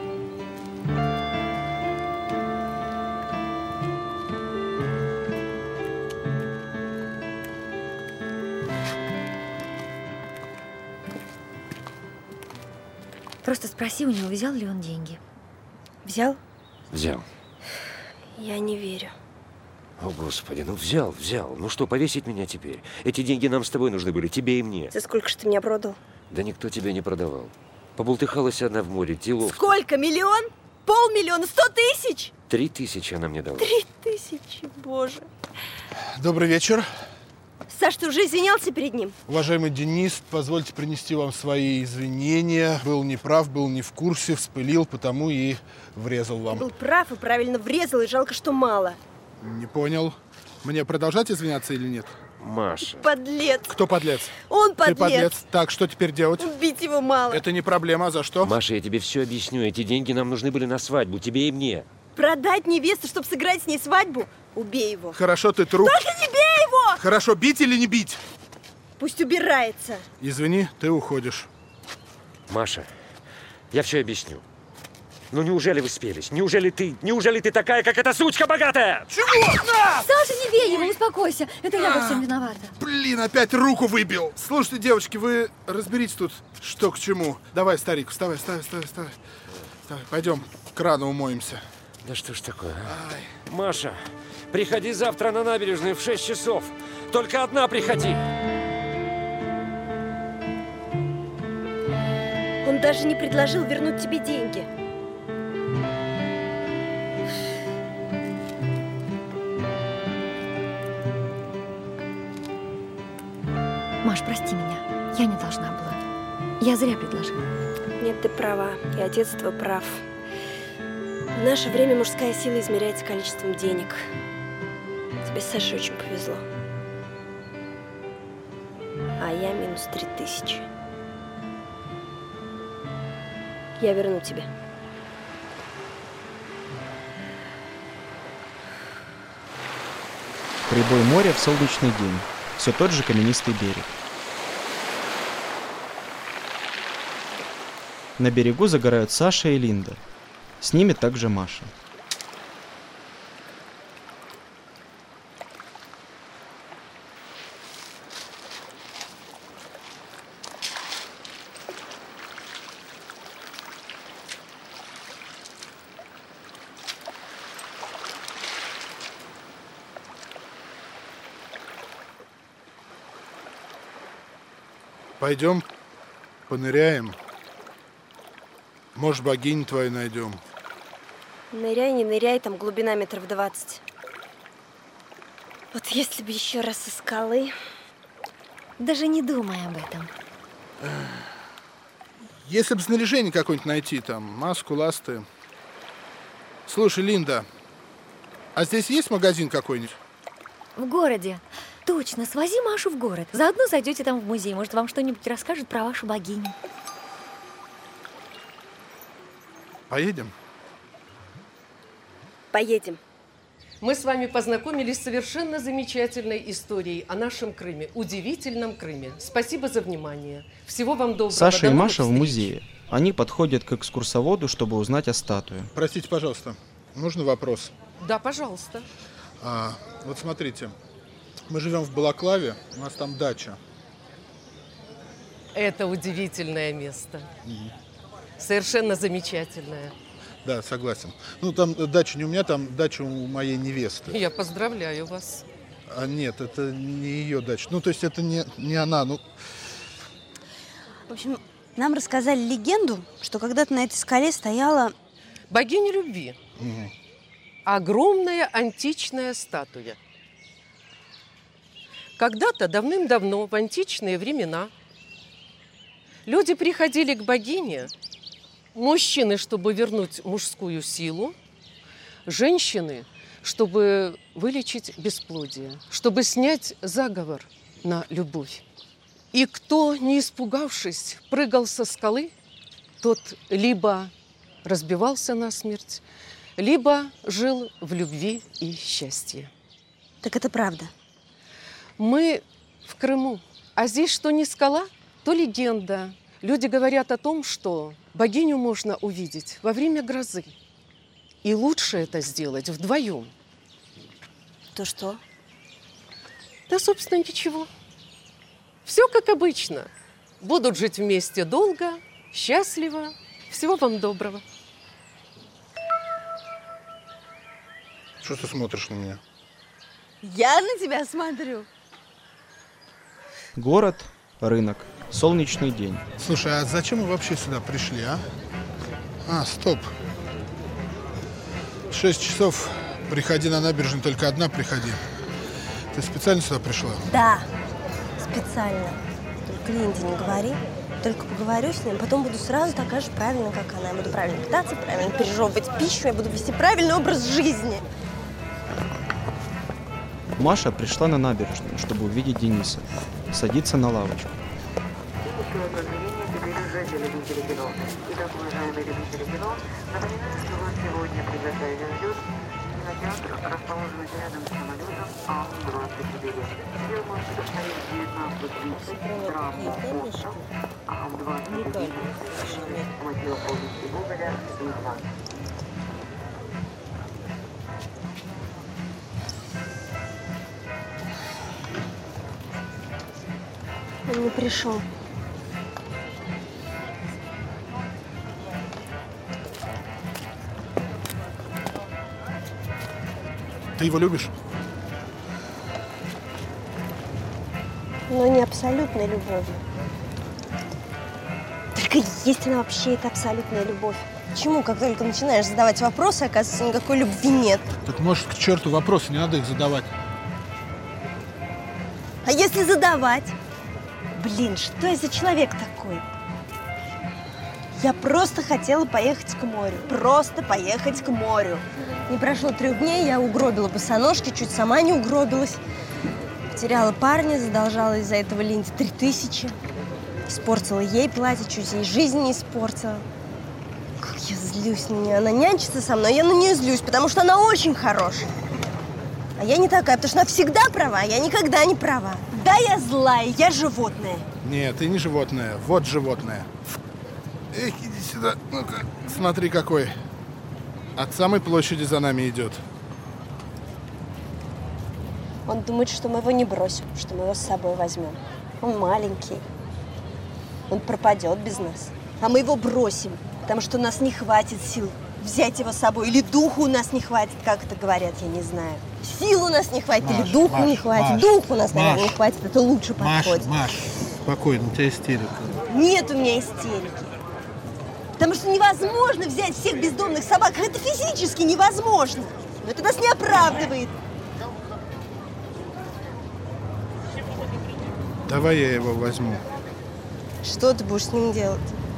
Просто спроси у него, взял ли он деньги. Взял? Взял. Я не верю. О, Господи, ну взял, взял. Ну что, повесить меня теперь? Эти деньги нам с тобой нужны были, тебе и мне. За сколько же ты меня продал? Да никто тебя не продавал. Побултыхалась она в море, делов. Сколько? Миллион? Полмиллиона? Сто тысяч? Три тысячи она мне дала. Три тысячи, боже. Добрый вечер. Саш, ты уже извинялся перед ним? Уважаемый Денис, позвольте принести вам свои извинения. Был неправ, был не в курсе, вспылил, потому и врезал вам. Ты был прав и правильно врезал, и жалко, что мало. Не понял. Мне продолжать извиняться или нет? Маша. Подлец. Кто подлец? Он подлец. Ты подлец. Так, что теперь делать? Убить его мало. Это не проблема, а за что? Маша, я тебе все объясню. Эти деньги нам нужны были на свадьбу, тебе и мне. Продать невесту, чтобы сыграть с ней свадьбу? Убей его. Хорошо, ты труп. Только не бей его! Хорошо, бить или не бить? Пусть убирается. Извини, ты уходишь. Маша, я все объясню. Ну неужели вы спелись? Неужели ты, неужели ты такая, как эта сучка богатая? Чего? На! Саша, не бей его, успокойся. Это я во всем виновата. Блин, опять руку выбил. Слушайте, девочки, вы разберитесь тут, что к чему. Давай, старик, вставай, вставай, вставай, вставай. Вставай, пойдем, к крану умоемся. Да что ж такое, а? Маша, приходи завтра на набережную в шесть часов. Только одна приходи. Он даже не предложил вернуть тебе деньги. Маш, прости меня. Я не должна была. Я зря предложила. Нет, ты права. И отец твой прав. В наше время мужская сила измеряется количеством денег. Тебе с Сашей очень повезло. А я минус три тысячи. Я верну тебе. Прибой моря в солнечный день. Все тот же каменистый берег. На берегу загорают Саша и Линда. С ними также Маша. Пойдем, поныряем. Может, богиню твою найдем. Ныряй, не ныряй, там глубина метров двадцать. Вот если бы еще раз со скалы. Даже не думай об этом. Если бы снаряжение какое-нибудь найти, там, маску, ласты. Слушай, Линда, а здесь есть магазин какой-нибудь? В городе. Точно, свози Машу в город. Заодно зайдете там в музей. Может, вам что-нибудь расскажут про вашу богиню. Поедем? Поедем. Мы с вами познакомились с совершенно замечательной историей о нашем Крыме, удивительном Крыме. Спасибо за внимание. Всего вам доброго. Саша До и новых Маша в встреч. музее. Они подходят к экскурсоводу, чтобы узнать о статуе. Простите, пожалуйста, можно вопрос? Да, пожалуйста. А, вот смотрите, мы живем в Балаклаве, у нас там дача. Это удивительное место. Совершенно замечательное. Да, согласен. Ну, там дача не у меня, там дача у моей невесты. Я поздравляю вас. А нет, это не ее дача. Ну, то есть это не, не она, ну... В общем, нам рассказали легенду, что когда-то на этой скале стояла... Богиня любви. Угу. Огромная античная статуя. Когда-то, давным-давно, в античные времена, люди приходили к богине, мужчины, чтобы вернуть мужскую силу, женщины, чтобы вылечить бесплодие, чтобы снять заговор на любовь. И кто, не испугавшись, прыгал со скалы, тот либо разбивался насмерть, либо жил в любви и счастье. Так это правда. Мы в Крыму, а здесь что не скала, то легенда. Люди говорят о том, что богиню можно увидеть во время грозы. И лучше это сделать вдвоем. То что? Да, собственно, ничего. Все как обычно. Будут жить вместе долго, счастливо. Всего вам доброго. Что ты смотришь на меня? Я на тебя смотрю. Город, рынок, солнечный день. Слушай, а зачем мы вообще сюда пришли, а? А, стоп. Шесть часов, приходи на набережную, только одна приходи. Ты специально сюда пришла? Да, специально. Только Линде не говори. Только поговорю с ним, потом буду сразу такая же правильная, как она. Я буду правильно питаться, правильно пережевывать пищу, я буду вести правильный образ жизни. Маша пришла на набережную, чтобы увидеть Дениса. Садится на лавочку. Он не пришел. Ты его любишь? Но не абсолютной любовью. Только есть она вообще, эта абсолютная любовь. Почему, как только начинаешь задавать вопросы, оказывается, никакой любви нет? Так может, к черту вопросы, не надо их задавать. А если задавать? Блин, что я за человек такой? Я просто хотела поехать к морю. Просто поехать к морю. Не прошло трех дней, я угробила босоножки, чуть сама не угробилась. Потеряла парня, задолжала из-за этого Линде три тысячи. Испортила ей платье, чуть ей жизнь не испортила. Как я злюсь на нее. Она нянчится со мной, я на нее злюсь, потому что она очень хорошая. А я не такая, потому что она всегда права, а я никогда не права. Да, я злая, я животное. Нет, ты не животное, вот животное. Эх, иди сюда, ну-ка, смотри какой. От самой площади за нами идет. Он думает, что мы его не бросим, что мы его с собой возьмем. Он маленький. Он пропадет без нас. А мы его бросим, потому что у нас не хватит сил взять его с собой. Или духу у нас не хватит, как это говорят, я не знаю. Сил у нас не хватит, Маш, или духу Маш, не хватит. Маш, Духу у нас, наверное, Маш, не хватит, это лучше Маш, подходит. Маш, спокойно, у тебя истерика. Нет у меня истерики. Потому что невозможно взять всех бездомных собак. Это физически невозможно. Но это нас не оправдывает. Давай я его возьму. Что ты будешь с ним делать?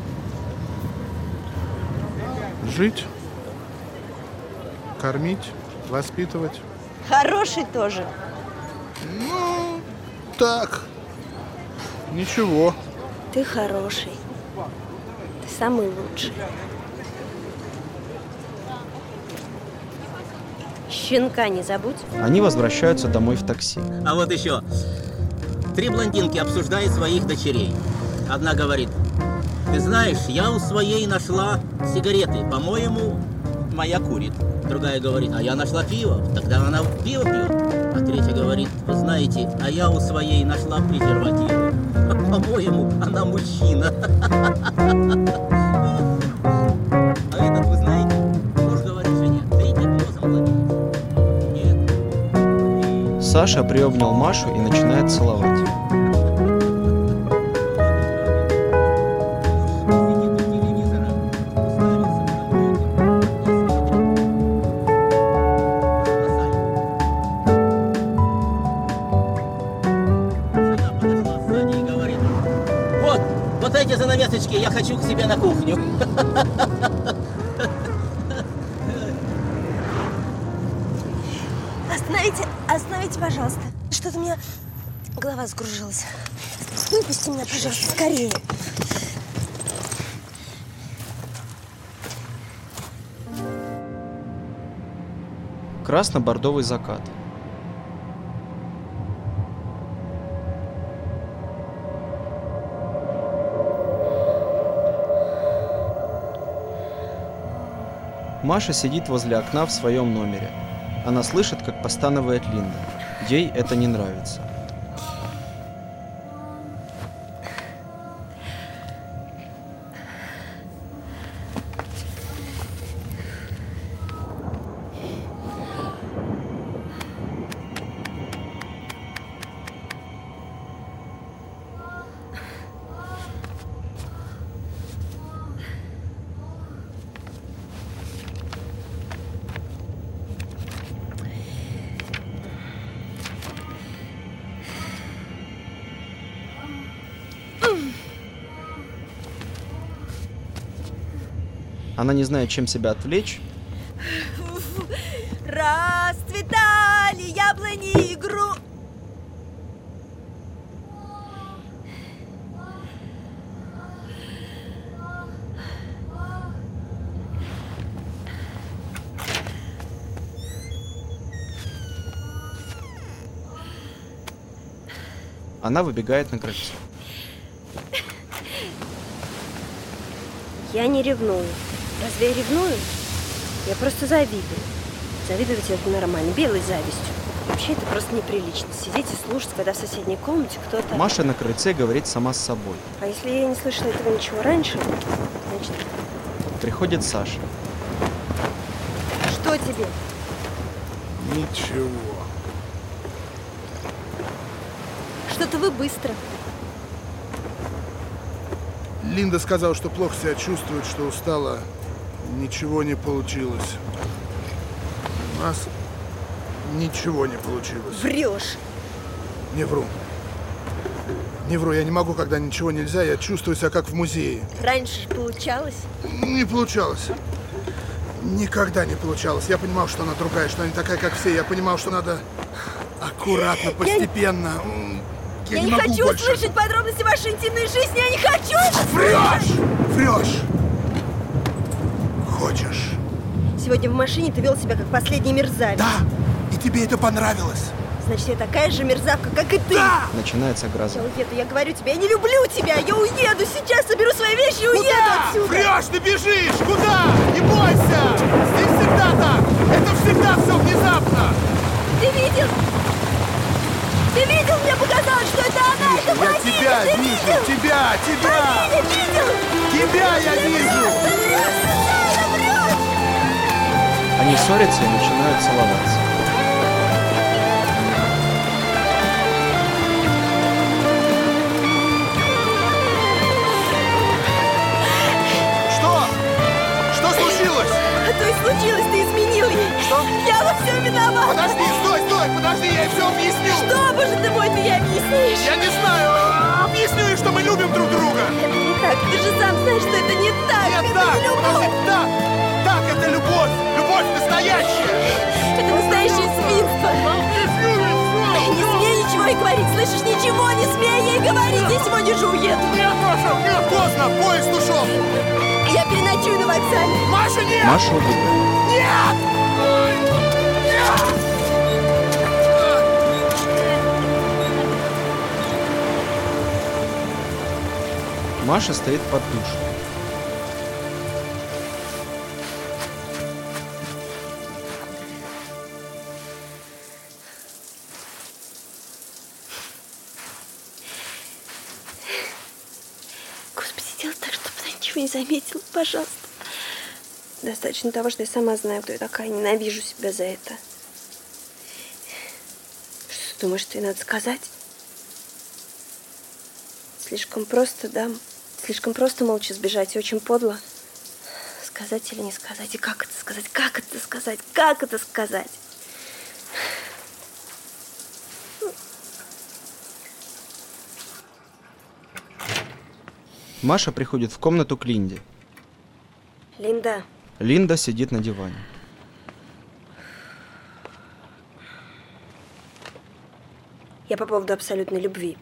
Жить, кормить, воспитывать. Хороший тоже. Ну, так, ничего. Ты хороший. Ты самый лучший. Щенка не забудь. Они возвращаются домой в такси. А вот еще. Три блондинки обсуждают своих дочерей. Одна говорит: ты знаешь, я у своей нашла сигареты. По-моему, моя курит. Другая говорит: а я нашла пиво. Тогда она пиво пьет. А третья говорит: вы знаете, а я у своей нашла презервативы. По-моему, она мужчина. А этот, вы знаете, муж говорит жене: да иди носом владеть. Саша приобнял Машу и начинает целовать. Занавесочки, я хочу к себе на кухню. Остановите, остановите, пожалуйста. Что-то у меня голова закружилась. Выпусти меня, пожалуйста, скорее. Красно-бордовый закат. Маша сидит возле окна в своем номере. Она слышит, как постанывает Линда. Ей это не нравится. Она не знает, чем себя отвлечь. Расцветали яблони и груши. Она выбегает на крыльцо. Я не ревную. Разве я ревную? Я просто завидую. Завидовать это нормально, белой завистью. Вообще это просто неприлично. Сидеть и слушать, когда в соседней комнате кто-то... Маша на крыльце говорит сама с собой. А если я не слышала этого ничего раньше, значит... Приходит Саша. Что тебе? Ничего. Что-то вы быстро. Линда сказала, что плохо себя чувствует, что устала. Ничего не получилось. У нас ничего не получилось. Врешь. Не вру. Не вру, я не могу, когда ничего нельзя, я чувствую себя как в музее. Раньше получалось? Не получалось. Никогда не получалось. Я понимал, что она другая, что она не такая, как все. Я понимал, что надо аккуратно, постепенно. Я, я не, не могу хочу больше. слышать подробности вашей интимной жизни. Я не хочу это Врешь! слышать! Врешь! Хочешь? Сегодня в машине ты вел себя как последний мерзавец. Да! И тебе это понравилось. Значит, я такая же мерзавка, как и ты. Да! Начинается гроза. Я уеду, я говорю тебе, я не люблю тебя. Я уеду сейчас, соберу свои вещи и уеду Куда? отсюда. Врешь, ты бежишь! Куда? Не бойся! Здесь всегда так! Это всегда все внезапно! Ты видел? Ты видел? Мне показалось, что это она! Вижу, это я Владимир, тебя ты вижу! видел? Тебя! Тебя! Владимир, видел? Тебя я ты вижу! Врешь, ты врешь, ты врешь! Они ссорятся и начинают целоваться. Что? Что случилось? А то и случилось, ты изменил ей. Что? Я во всем виновата. Подожди, стой, стой, подожди, я ей все объясню. Что, боже ты мой, ты ей объяснишь? Я не знаю, объясню ей, что мы любим друг друга. Это не так, ты же сам знаешь, что это не так. Нет, это так, не любовь. подожди, так, так, это любовь, любовь настоящая. Это настоящее свинство. Не смей ничего ей говорить, слышишь? Ничего не смей ей говорить, я сегодня же уеду. Нет, Маша, нет, поздно, поезд ушел. Я переночую на вокзале. Маша, нет! Маша убегает. Нет! Нет! Маша стоит под душем. Господи, делай так, чтобы она ничего не заметила, пожалуйста. Достаточно того, что я сама знаю, кто я такая, ненавижу себя за это. Что ты думаешь, что ей надо сказать? Слишком просто, да? Слишком просто молча сбежать и очень подло. Сказать или не сказать? И как это сказать? Как это сказать? Как это сказать? Маша приходит в комнату к Линде. Линда. Линда сидит на диване. Я по поводу абсолютной любви.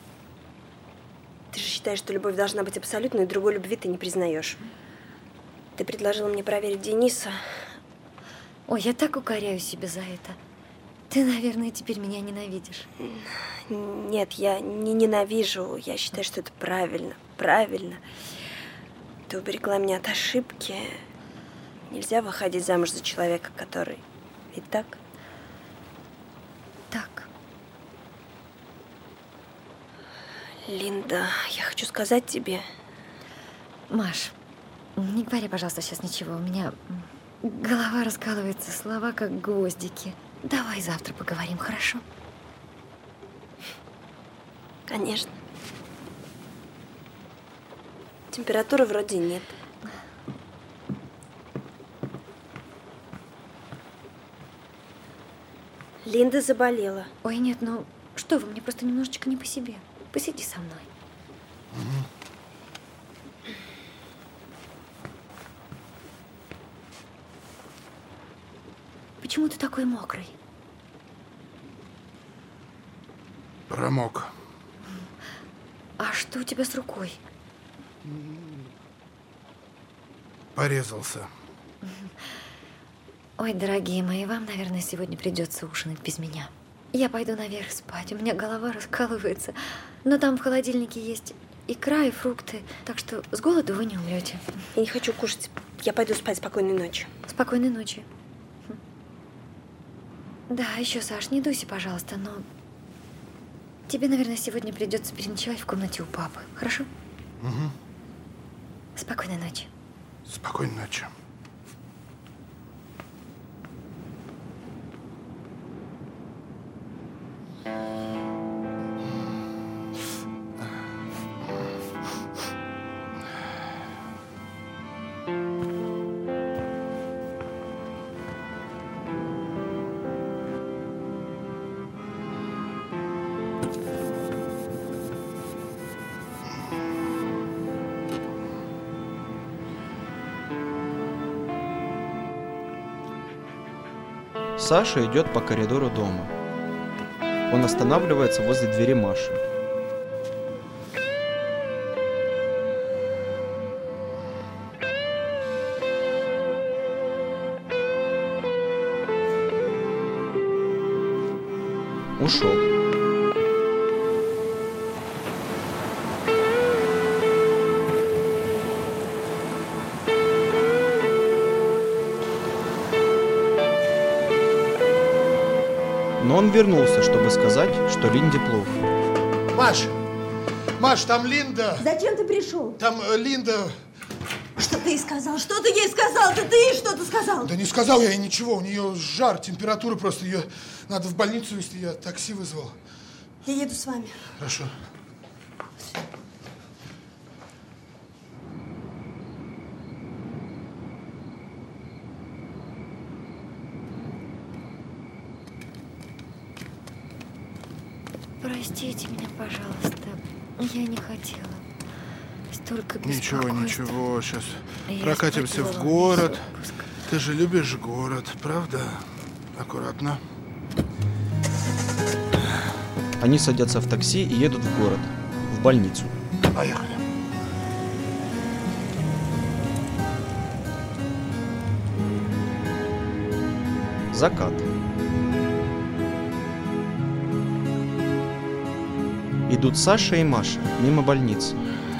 Ты же считаешь, что любовь должна быть абсолютной, и другой любви ты не признаешь. Ты предложила мне проверить Дениса. Ой, я так укоряю себя за это. Ты, наверное, теперь меня ненавидишь. Нет, я не ненавижу. Я считаю, что это правильно. Правильно. Ты уберегла меня от ошибки. Нельзя выходить замуж за человека, который... Ведь так? Так. Линда, я хочу сказать тебе... Маш, не говори, пожалуйста, сейчас ничего. У меня голова раскалывается, слова как гвоздики. Давай завтра поговорим, хорошо? Конечно. Температуры вроде нет. Линда заболела. Ой, нет, ну что вы, мне просто немножечко не по себе. Посиди со мной. Почему ты такой мокрый? Промок. А что у тебя с рукой? Порезался. Ой, дорогие мои, вам, наверное, сегодня придется ужинать без меня. Я пойду наверх спать, у меня голова раскалывается. Но там в холодильнике есть икра и фрукты, так что с голоду вы не умрете. Я не хочу кушать. Я пойду спать. Спокойной ночи. Спокойной ночи. Да, еще, Саш, не дуйся, пожалуйста, но тебе, наверное, сегодня придется переночевать в комнате у папы. Хорошо? Угу. Спокойной ночи. Спокойной ночи. Саша идет по коридору дома. Он останавливается возле двери Маши. Ушел. Но он вернулся, чтобы сказать, что Линде плохо. Маш! Маш, там Линда! Зачем ты пришел? Там э, Линда... Что ты ей сказал? Что ты ей сказал? Да ты ей что-то сказал? Да не сказал я ей ничего. У нее жар, температура просто. Ее надо в больницу везти. Я такси вызвал. Я еду с вами. Хорошо. Простите меня, пожалуйста. Я не хотела. Столько беспокойства. Ничего, ничего. Сейчас Я прокатимся в город. Ты же любишь город, правда? Аккуратно. Они садятся в такси и едут в город, в больницу. Поехали. Закат. Идут Саша и Маша мимо больницы.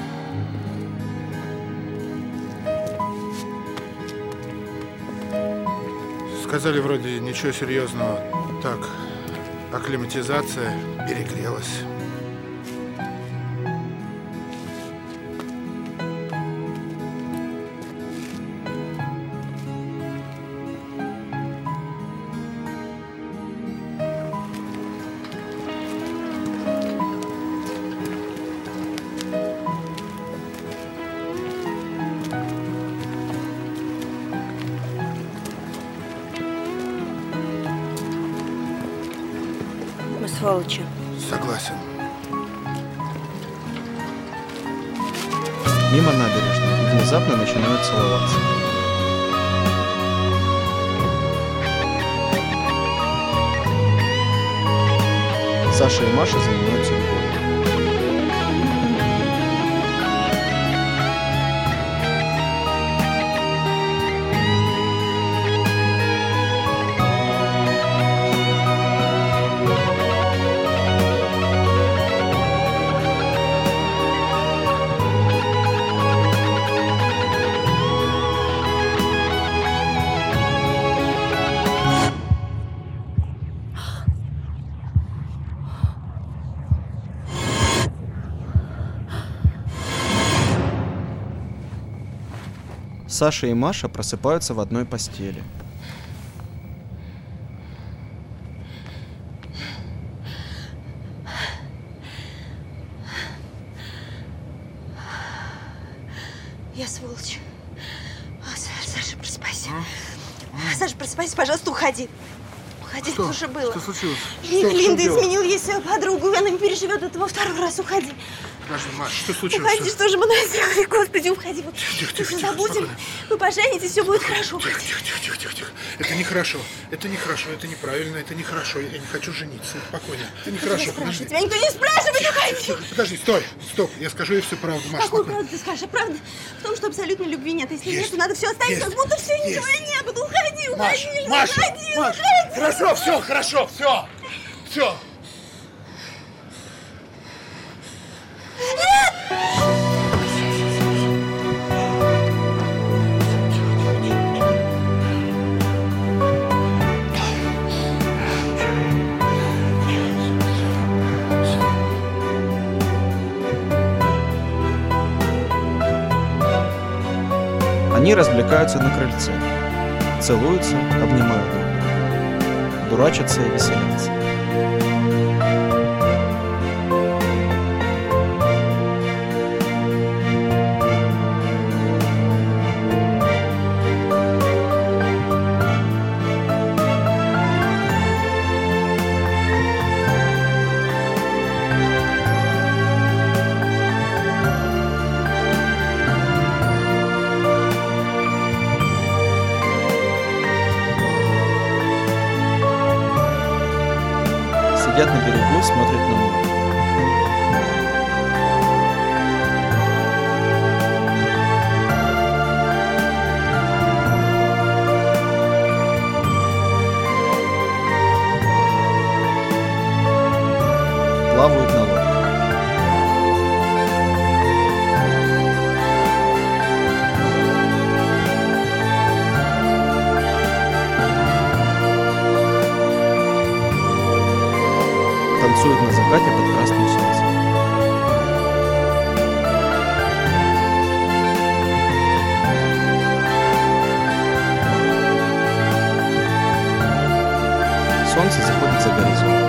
Сказали вроде ничего серьезного. Так, акклиматизация, перегрелась. Мы сволочи. Согласен. Мимо набережной и внезапно начинают целоваться. Саша и Маша занимаются любовью. Саша и Маша просыпаются в одной постели. Я сволочь. А, Саша, просыпайся. Саша, просыпайся, пожалуйста, уходи. Уходи, Что? это уже было. Что случилось? Вик, Что, Линда что изменил ей свою подругу, и она не переживет этого второй раз. Уходи. Подожди, Маш, что случилось? Уходи, что же мы наделали? Господи, уходи. Вот. Тихо, Мы тихо, все тихо, забудем. спокойно. Вы поженитесь, все будет хорошо. Тихо, тихо, тихо, тихо, тихо, тихо. Это нехорошо. Это нехорошо, это неправильно, это нехорошо. Я не хочу жениться. Спокойно. Это нехорошо. Подожди. Тебя никто не спрашивает, уходи. Тихо, подожди, стой, стоп. Я скажу ей всю правду, Маш. Какую спокойно. правду ты скажешь? А правда в том, что абсолютно любви нет. Если Есть. нет, то надо все оставить, Есть. как будто все ничего Есть. и не было. Уходи, Маша, уходи, Маша, уходи, Маша. уходи. Хорошо, все, хорошо, все. Все. Они развлекаются на крыльце, целуются, обнимают друг друга, дурачатся и веселятся. Сидят на берегу и смотрят на море. Плавают на лодке. Танцуют на закате под красным солнцем. Солнце заходит за горизонт.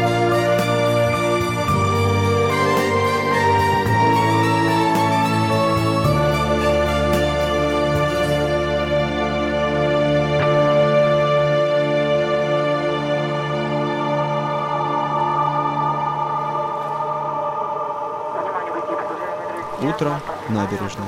Утро, набережная.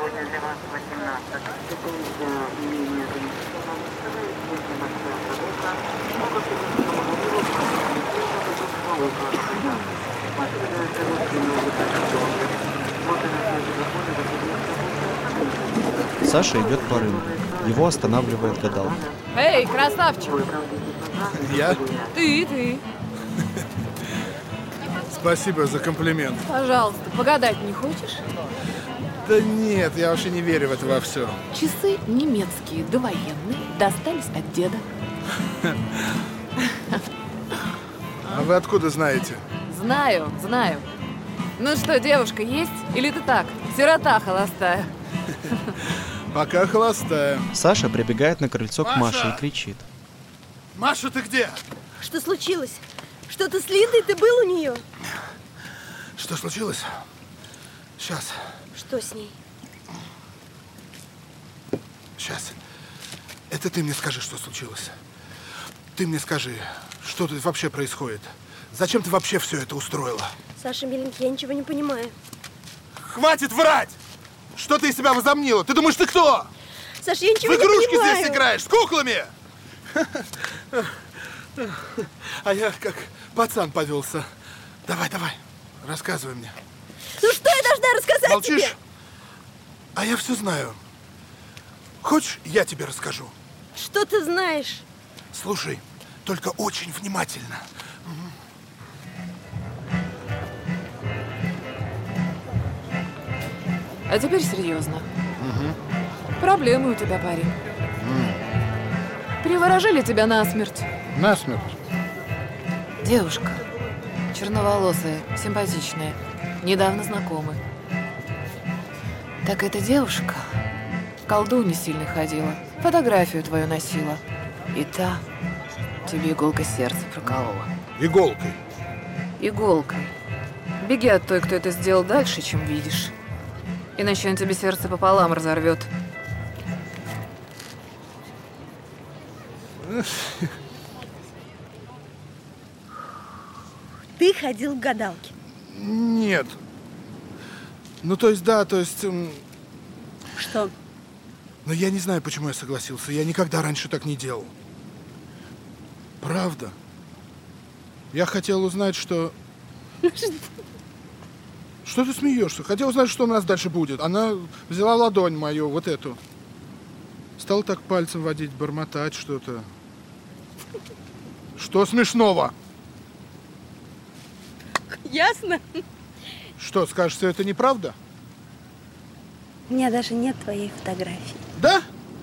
Саша идет по рынку. Его останавливает гадалка. Эй, красавчик! Я? Ты, ты. Спасибо за комплимент. Пожалуйста, погадать не хочешь? Да нет, я вообще не верю в это во все. Часы немецкие, довоенные, достались от деда. А вы откуда знаете? Знаю, знаю. Ну что, девушка есть? Или ты так, сирота холостая? Пока холостая. Саша прибегает на крыльцо к Маша! Маше и кричит. Маша, ты где? Что случилось? Что-то с Линдой? Ты был у нее? Что случилось? Сейчас. Что с ней? Сейчас. Это ты мне скажи, что случилось. Ты мне скажи, что тут вообще происходит. Зачем ты вообще все это устроила? Саша, миленький, я ничего не понимаю. Хватит врать! Что ты из себя возомнила? Ты думаешь, ты кто? Саша, я ничего В не игрушки понимаю. здесь играешь, с куклами! А я как пацан повелся. Давай, давай, рассказывай мне. Ну что я должна рассказать Молчишь? тебе? А я все знаю. Хочешь, я тебе расскажу? Что ты знаешь? Слушай, только очень внимательно. А теперь серьезно. Угу. Проблемы у тебя, парень. Приворожили тебя насмерть. Насмерть? Девушка. Черноволосая, симпатичная. Недавно знакомы. Так эта девушка к колдуне сильно ходила. Фотографию твою носила. И та тебе иголкой сердце проколола. Иголкой? Иголкой. Беги от той, кто это сделал, дальше, чем видишь. Иначе он тебе сердце пополам разорвет. Ты ходил к гадалке? Нет. Ну, то есть, да, то есть... м, Что? Но я не знаю, почему я согласился. Я никогда раньше так не делал. Правда. Я хотел узнать, что... Что ты смеешься? Хотел узнать, что у нас дальше будет. Она взяла ладонь мою, вот эту. Стала так пальцем водить, бормотать что-то. Что смешного? Ясно? Что, скажешь, что это неправда? У меня даже нет твоей фотографии. Да?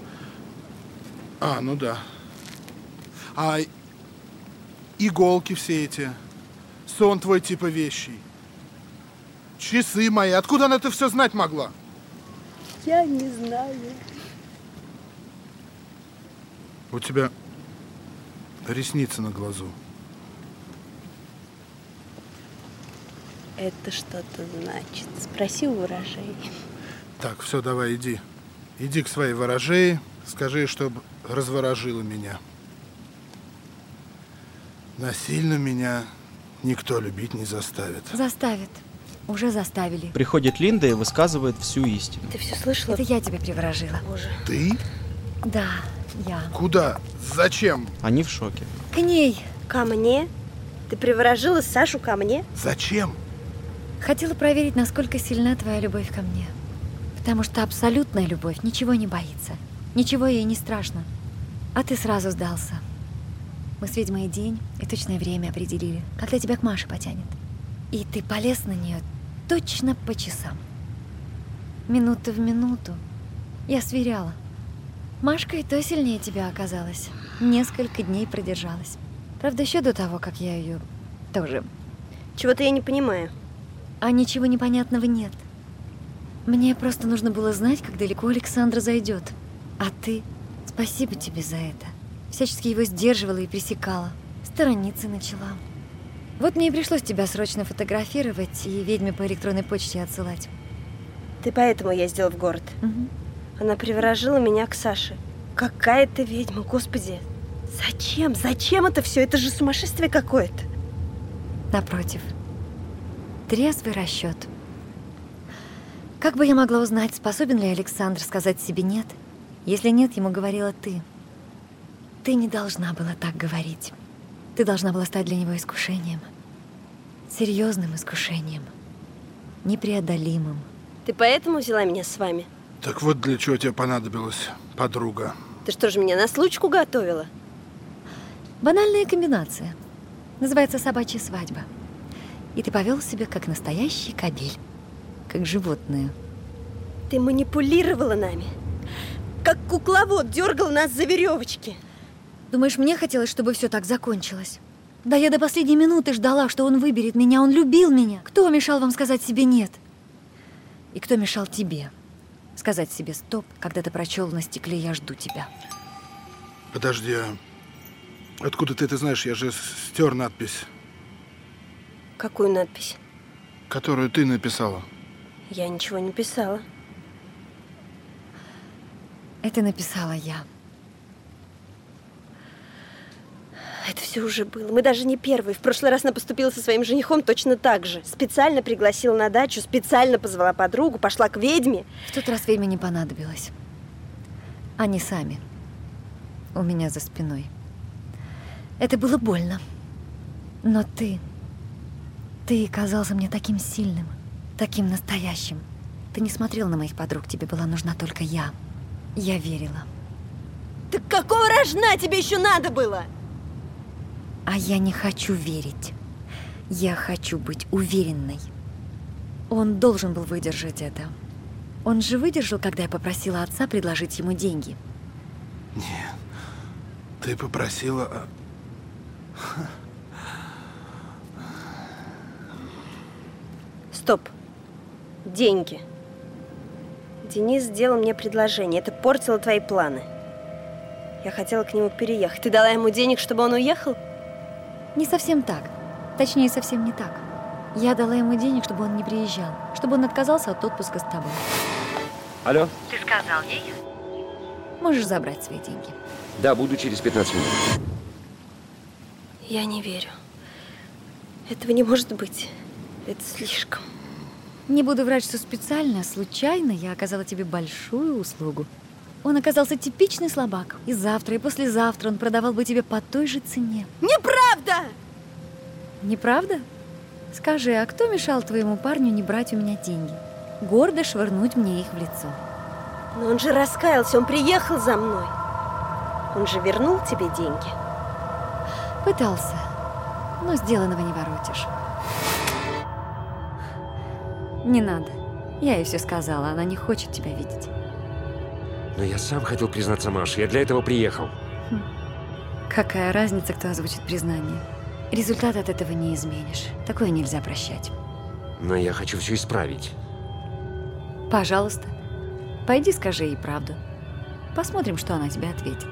А, ну да. А иголки все эти, сон твой типа вещей, часы мои, откуда она это все знать могла? Я не знаю. У тебя ресницы на глазу. Это что-то значит. Спроси у ворожей. Так, все, давай, иди. Иди к своей ворожее, скажи, чтобы разворожила меня. Насильно меня никто любить не заставит. Заставит. Уже заставили. Приходит Линда и высказывает всю истину. Ты все слышала? Это я тебя приворожила. Боже. Ты? Да, я. Куда? Зачем? Они в шоке. К ней. Ко мне? Ты приворожила Сашу ко мне? Зачем? Хотела проверить, насколько сильна твоя любовь ко мне. Потому что абсолютная любовь ничего не боится. Ничего ей не страшно. А ты сразу сдался. Мы с ведьмой день и точное время определили, когда тебя к Маше потянет. И ты полез на нее точно по часам. Минута в минуту. Я сверяла. Машка и то сильнее тебя оказалась. Несколько дней продержалась. Правда, еще до того, как я ее тоже. Чего-то я не понимаю. А ничего непонятного нет. Мне просто нужно было знать, как далеко Александра зайдет. А ты, спасибо тебе за это. Всячески его сдерживала и пресекала. Сторониться начала. Вот мне и пришлось тебя срочно фотографировать и ведьме по электронной почте отсылать. Ты поэтому ездила в город? Угу. Она приворожила меня к Саше. Какая ты ведьма, господи. Зачем? Зачем это все? Это же сумасшествие какое-то. Напротив. Трезвый расчет. Как бы я могла узнать, способен ли Александр сказать себе «нет», если нет, ему говорила ты. Ты не должна была так говорить. Ты должна была стать для него искушением. Серьезным искушением. Непреодолимым. Ты поэтому взяла меня с вами? Так вот для чего тебе понадобилась подруга. Ты что же, меня на случку готовила? Банальная комбинация. Называется собачья свадьба. И ты повел себя как настоящий кобель. Как животное. Ты манипулировала нами. Как кукловод дергал нас за веревочки. Думаешь, мне хотелось, чтобы все так закончилось? Да я до последней минуты ждала, что он выберет меня. Он любил меня. Кто мешал вам сказать себе «нет»? И кто мешал тебе сказать себе «стоп», когда ты прочел на стекле «я жду тебя»? Подожди, а откуда ты это знаешь? Я же стер надпись. Какую надпись? Которую ты написала. Я ничего не писала. Это написала я. Это все уже было. Мы даже не первые. В прошлый раз она поступила со своим женихом точно так же. Специально пригласила на дачу, специально позвала подругу, пошла к ведьме. В тот раз ведьме не понадобилось. Они сами. У меня за спиной. Это было больно. Но ты... Ты казался мне таким сильным, таким настоящим. Ты не смотрел на моих подруг, тебе была нужна только я. Я верила. Так какого рожна тебе еще надо было? А я не хочу верить. Я хочу быть уверенной. Он должен был выдержать это. Он же выдержал, когда я попросила отца предложить ему деньги. Нет, ты попросила... Стоп. Деньги. Денис сделал мне предложение. Это портило твои планы. Я хотела к нему переехать. Ты дала ему денег, чтобы он уехал? Не совсем так. Точнее, совсем не так. Я дала ему денег, чтобы он не приезжал. Чтобы он отказался от отпуска с тобой. Алло? Ты сказал ей? Можешь забрать свои деньги. Да, буду через пятнадцать минут. Я не верю. Этого не может быть. Это слишком. Не буду врать, что специально, случайно я оказала тебе большую услугу. Он оказался типичный слабак. И завтра, и послезавтра он продавал бы тебе по той же цене. Неправда! Неправда? Скажи, а кто мешал твоему парню не брать у меня деньги? Гордо швырнуть мне их в лицо. Но он же раскаялся, он приехал за мной. Он же вернул тебе деньги. Пытался, но сделанного не воротишь. Не надо. Я ей все сказала, она не хочет тебя видеть. Но я сам хотел признаться Маше, я для этого приехал. Хм. Какая разница, кто озвучит признание? Результат от этого не изменишь. Такое нельзя прощать. Но я хочу все исправить. Пожалуйста, пойди скажи ей правду. Посмотрим, что она тебе ответит.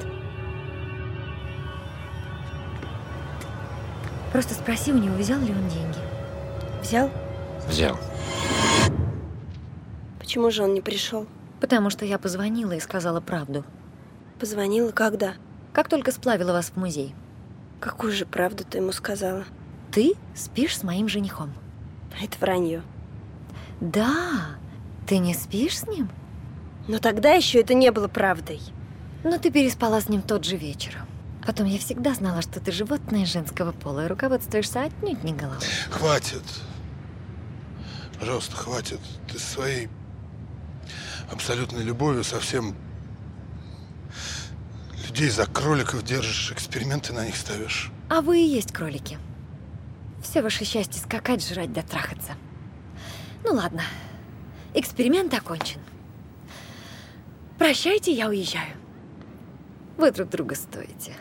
Просто спроси у него, взял ли он деньги. Взял? Взял. Почему же он не пришел? Потому что я позвонила и сказала правду. Позвонила когда? Как только сплавила вас в музей. Какую же правду ты ему сказала? Ты спишь с моим женихом. Это вранье. Да, ты не спишь с ним? Но тогда еще это не было правдой. Но ты переспала с ним тот же вечер. Потом я всегда знала, что ты животное женского пола и руководствуешься отнюдь не головой. Хватит. Пожалуйста, хватит. Ты своей абсолютной любовью совсем людей за кроликов держишь, эксперименты на них ставишь. А вы и есть кролики. Все ваше счастье скакать, жрать да трахаться. Ну ладно, эксперимент окончен. Прощайте, я уезжаю. Вы друг друга стоите.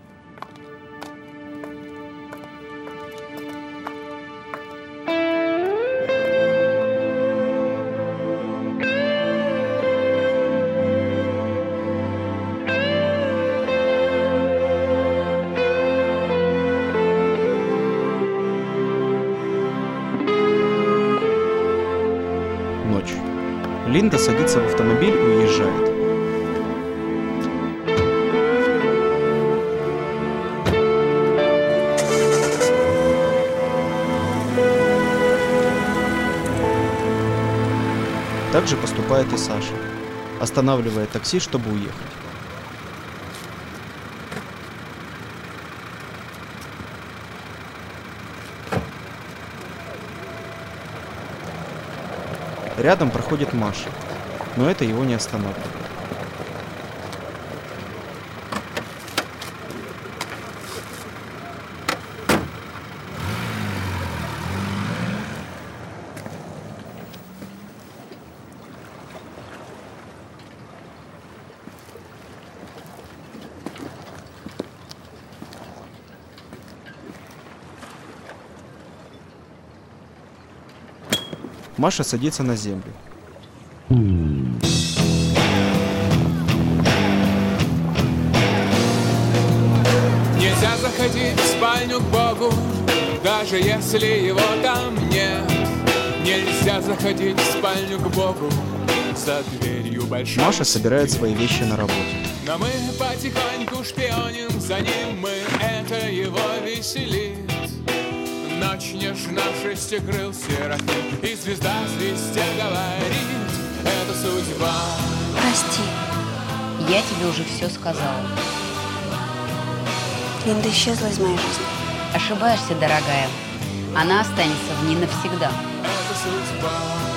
Ночь. Линда садится в автомобиль и уезжает. Так же поступает и Саша, останавливая такси, чтобы уехать. Рядом проходит Маша, но это его не останавливает. Маша садится на землю. Нельзя заходить в спальню к Богу, даже если его там нет. Нельзя заходить в спальню к Богу, за дверью большой. Маша собирает свои вещи на работе. Но мы потихоньку шпионим за ним, мы, это его веселит. Ночь нежна, шестикрыл серафим, и звезда звезде говорит, это судьба. Прости, я тебе уже все сказала. Линда исчезла из моей жизни. Ошибаешься, дорогая. Она останется в ней навсегда. Это судьба.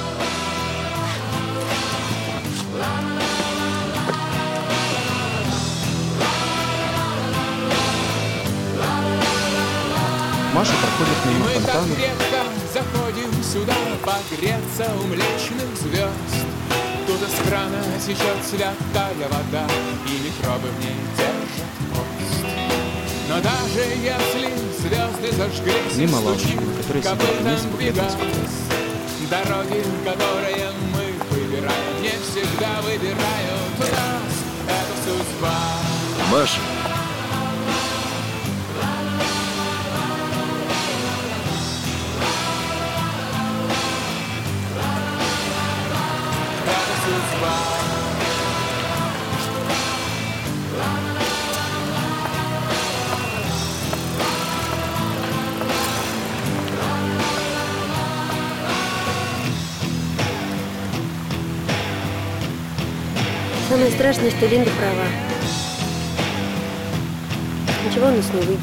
Маша проходит мимо Мы так фонтана. редко заходим сюда погреться у Млечных звезд. Тут из крана течет святая вода, и микробы в ней держат хвост. Но даже если звезды зажглись, Мимо и лавочки, стучим на которой сидят копытом вниз в бедные бегах, дороги, которые мы выбираем, не всегда выбирают нас. Это судьба. Маша. Самое страшное, что Линда права. Ничего у нас не выйдет.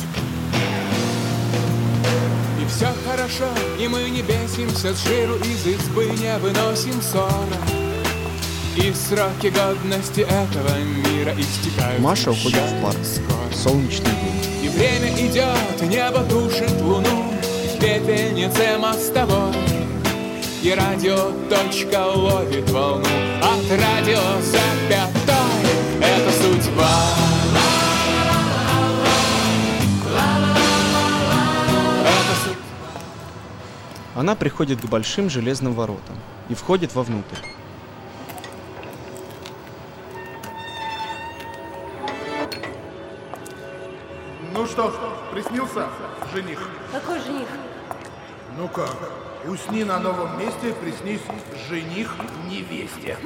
И все хорошо, и мы не бесимся с жиру, из избы не выносим ссора. И сроки годности этого мира истекают. Маша уходит в парк. Солнечный день. И время идет, небо тушит луну в пепельнице мостовой. И радио точка ловит волну от радио запятой. Это судьба. Она приходит к большим железным воротам и входит вовнутрь. Ну что, приснился жених? Какой жених? Ну как, усни на новом месте, приснись жених невесте.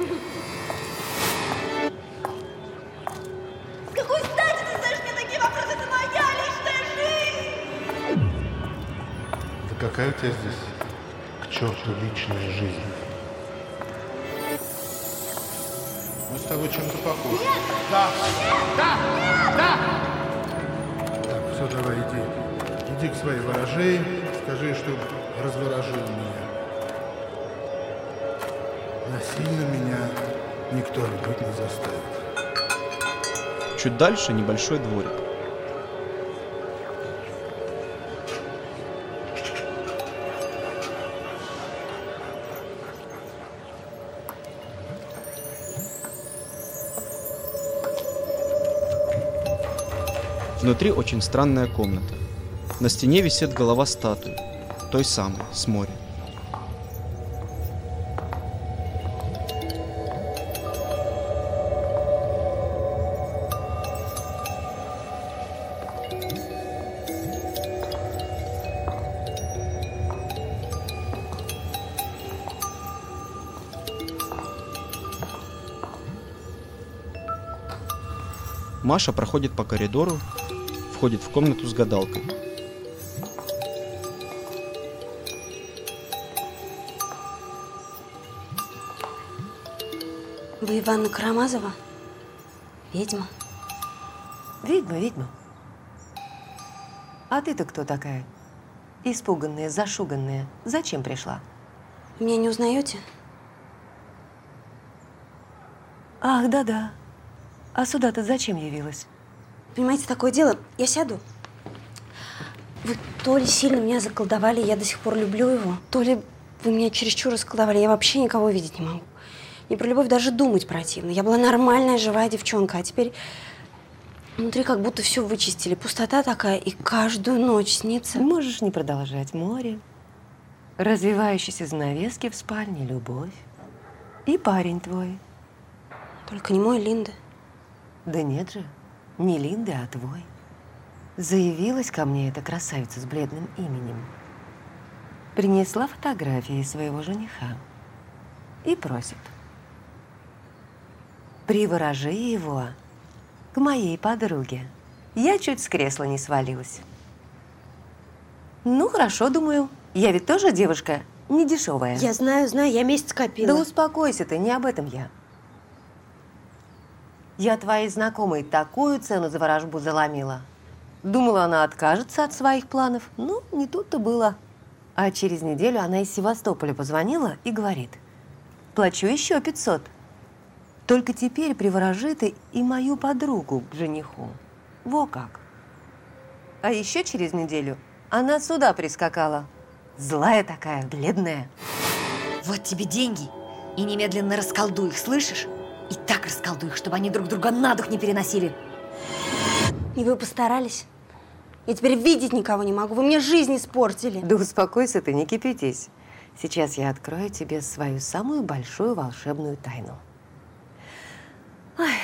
С какой стати ты задаешь мне такие вопросы? Это моя личная жизнь! Да какая у тебя здесь к черту личная жизнь? Мы с тобой чем-то похожи. Нет! Да! Нет! Да! Нет! Да! Так, все, давай, иди. Иди к своей ворожее, скажи, что разворожил меня. Насильно меня никто любить не заставит. Чуть дальше небольшой дворик. Внутри очень странная комната. На стене висит голова статуи, той самой, с моря. Маша проходит по коридору, входит в комнату с гадалкой. Вы Иванна Карамазова? Ведьма? Ведьма, ведьма. А ты-то кто такая? Испуганная, зашуганная. Зачем пришла? Вы меня не узнаете? Ах, да-да. А сюда-то зачем явилась? Понимаете, такое дело. Я сяду. Вы то ли сильно меня заколдовали, я до сих пор люблю его, то ли вы меня чересчур расколдовали, я вообще никого видеть не могу. Мне про любовь даже думать противно. Я была нормальная, живая девчонка, а теперь внутри как будто все вычистили. Пустота такая, и каждую ночь снится. Можешь не продолжать. Море, развивающиеся занавески в спальне, любовь. И парень твой. Только не мой, Линда. Да нет же, не Линда, а твой. Заявилась ко мне эта красавица с бледным именем. Принесла фотографии своего жениха и просит: приворожи его к моей подруге. Я чуть с кресла не свалилась. Ну, хорошо, думаю. Я ведь тоже девушка не дешевая. Я знаю, знаю, я месяц копила. Да успокойся ты, не об этом я. Я твоей знакомой такую цену за ворожбу заломила. Думала, она откажется от своих планов. Ну, не тут-то было. А через неделю она из Севастополя позвонила и говорит: плачу еще пятьсот. Только теперь приворожи ты и мою подругу к жениху. Во как. А еще через неделю она сюда прискакала. Злая такая, бледная. Вот тебе деньги. И немедленно расколдуй их, слышишь? И так расколдуй их, чтобы они друг друга на дух не переносили. И вы постарались? Я теперь видеть никого не могу. Вы мне жизнь испортили. Да успокойся ты, не кипятись. Сейчас я открою тебе свою самую большую волшебную тайну. Ой.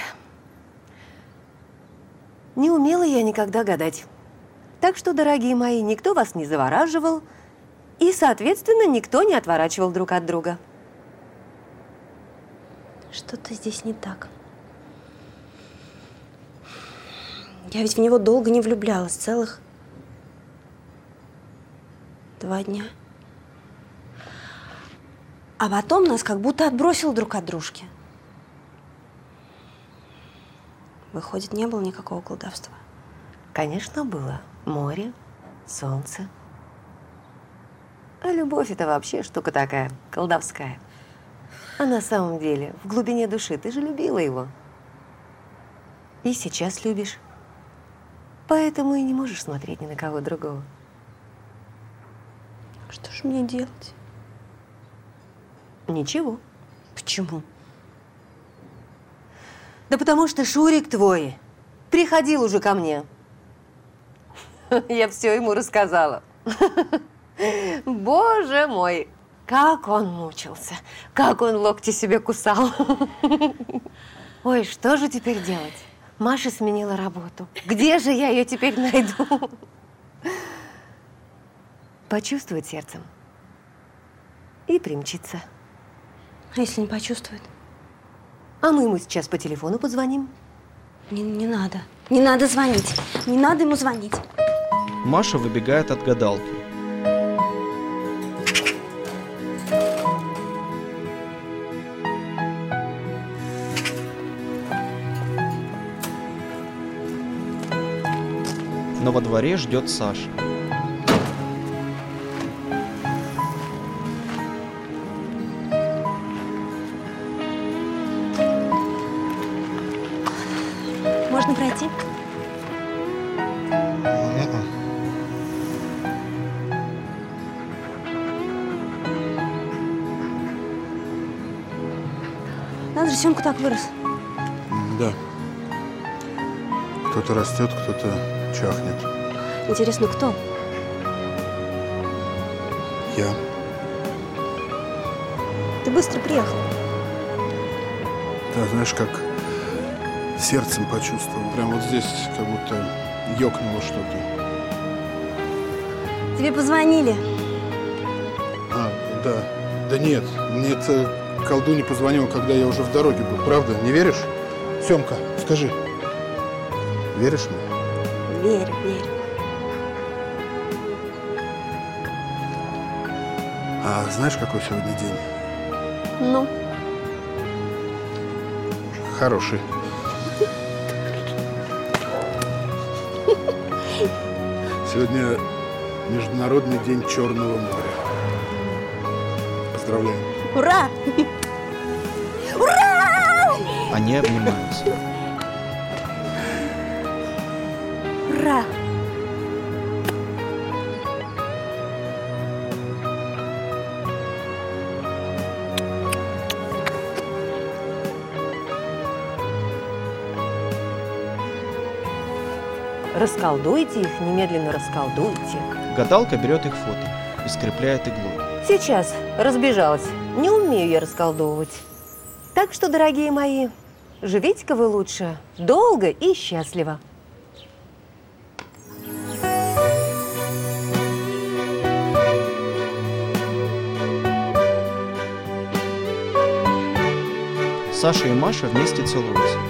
Не умела я никогда гадать. Так что, дорогие мои, никто вас не завораживал. И, соответственно, никто не отворачивал друг от друга. Что-то здесь не так. Я ведь в него долго не влюблялась, целых два дня. А потом нас как будто отбросило друг от дружки. Выходит, не было никакого колдовства. Конечно, было. Море, солнце. А любовь – это вообще штука такая, колдовская. А на самом деле, в глубине души ты же любила его. И сейчас любишь. Поэтому и не можешь смотреть ни на кого другого. Что же мне делать? Ничего. Почему? Да потому что Шурик твой приходил уже ко мне. Я все ему рассказала. Боже мой, как он мучился, как он локти себе кусал. Ой, что же теперь делать? Маша сменила работу. Где же я ее теперь найду? Почувствовать сердцем и примчиться. А если не почувствует? А мы ему сейчас по телефону позвоним. Не, не надо. Не надо звонить. Не надо ему звонить. Маша выбегает от гадалки. Но во дворе ждет Саша. Можно пройти? Надо же, Семка так вырос. Да. Кто-то растет, кто-то чахнет. Интересно, кто? Я. Ты быстро приехал. Да, знаешь, как сердцем почувствовал. Прям вот здесь как будто ёкнуло что-то. Тебе позвонили. А, да. Да нет, мне это колдунья позвонила, когда я уже в дороге был. Правда? Не веришь? Семка, скажи. Веришь мне? Верю, верю. А знаешь, какой сегодня день? Ну? Хороший. Сегодня Международный день Черного моря. Поздравляю. Ура! Ура! Они обнимаются. Ура! Расколдуйте их, немедленно расколдуйте. Гадалка берет их фото и скрепляет иглой. Сейчас разбежалась. Не умею я расколдовывать. Так что, дорогие мои, живите-ка вы лучше долго и счастливо. Саша и Маша вместе целуются.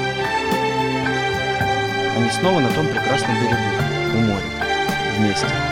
Снова на том прекрасном берегу, у моря, вместе.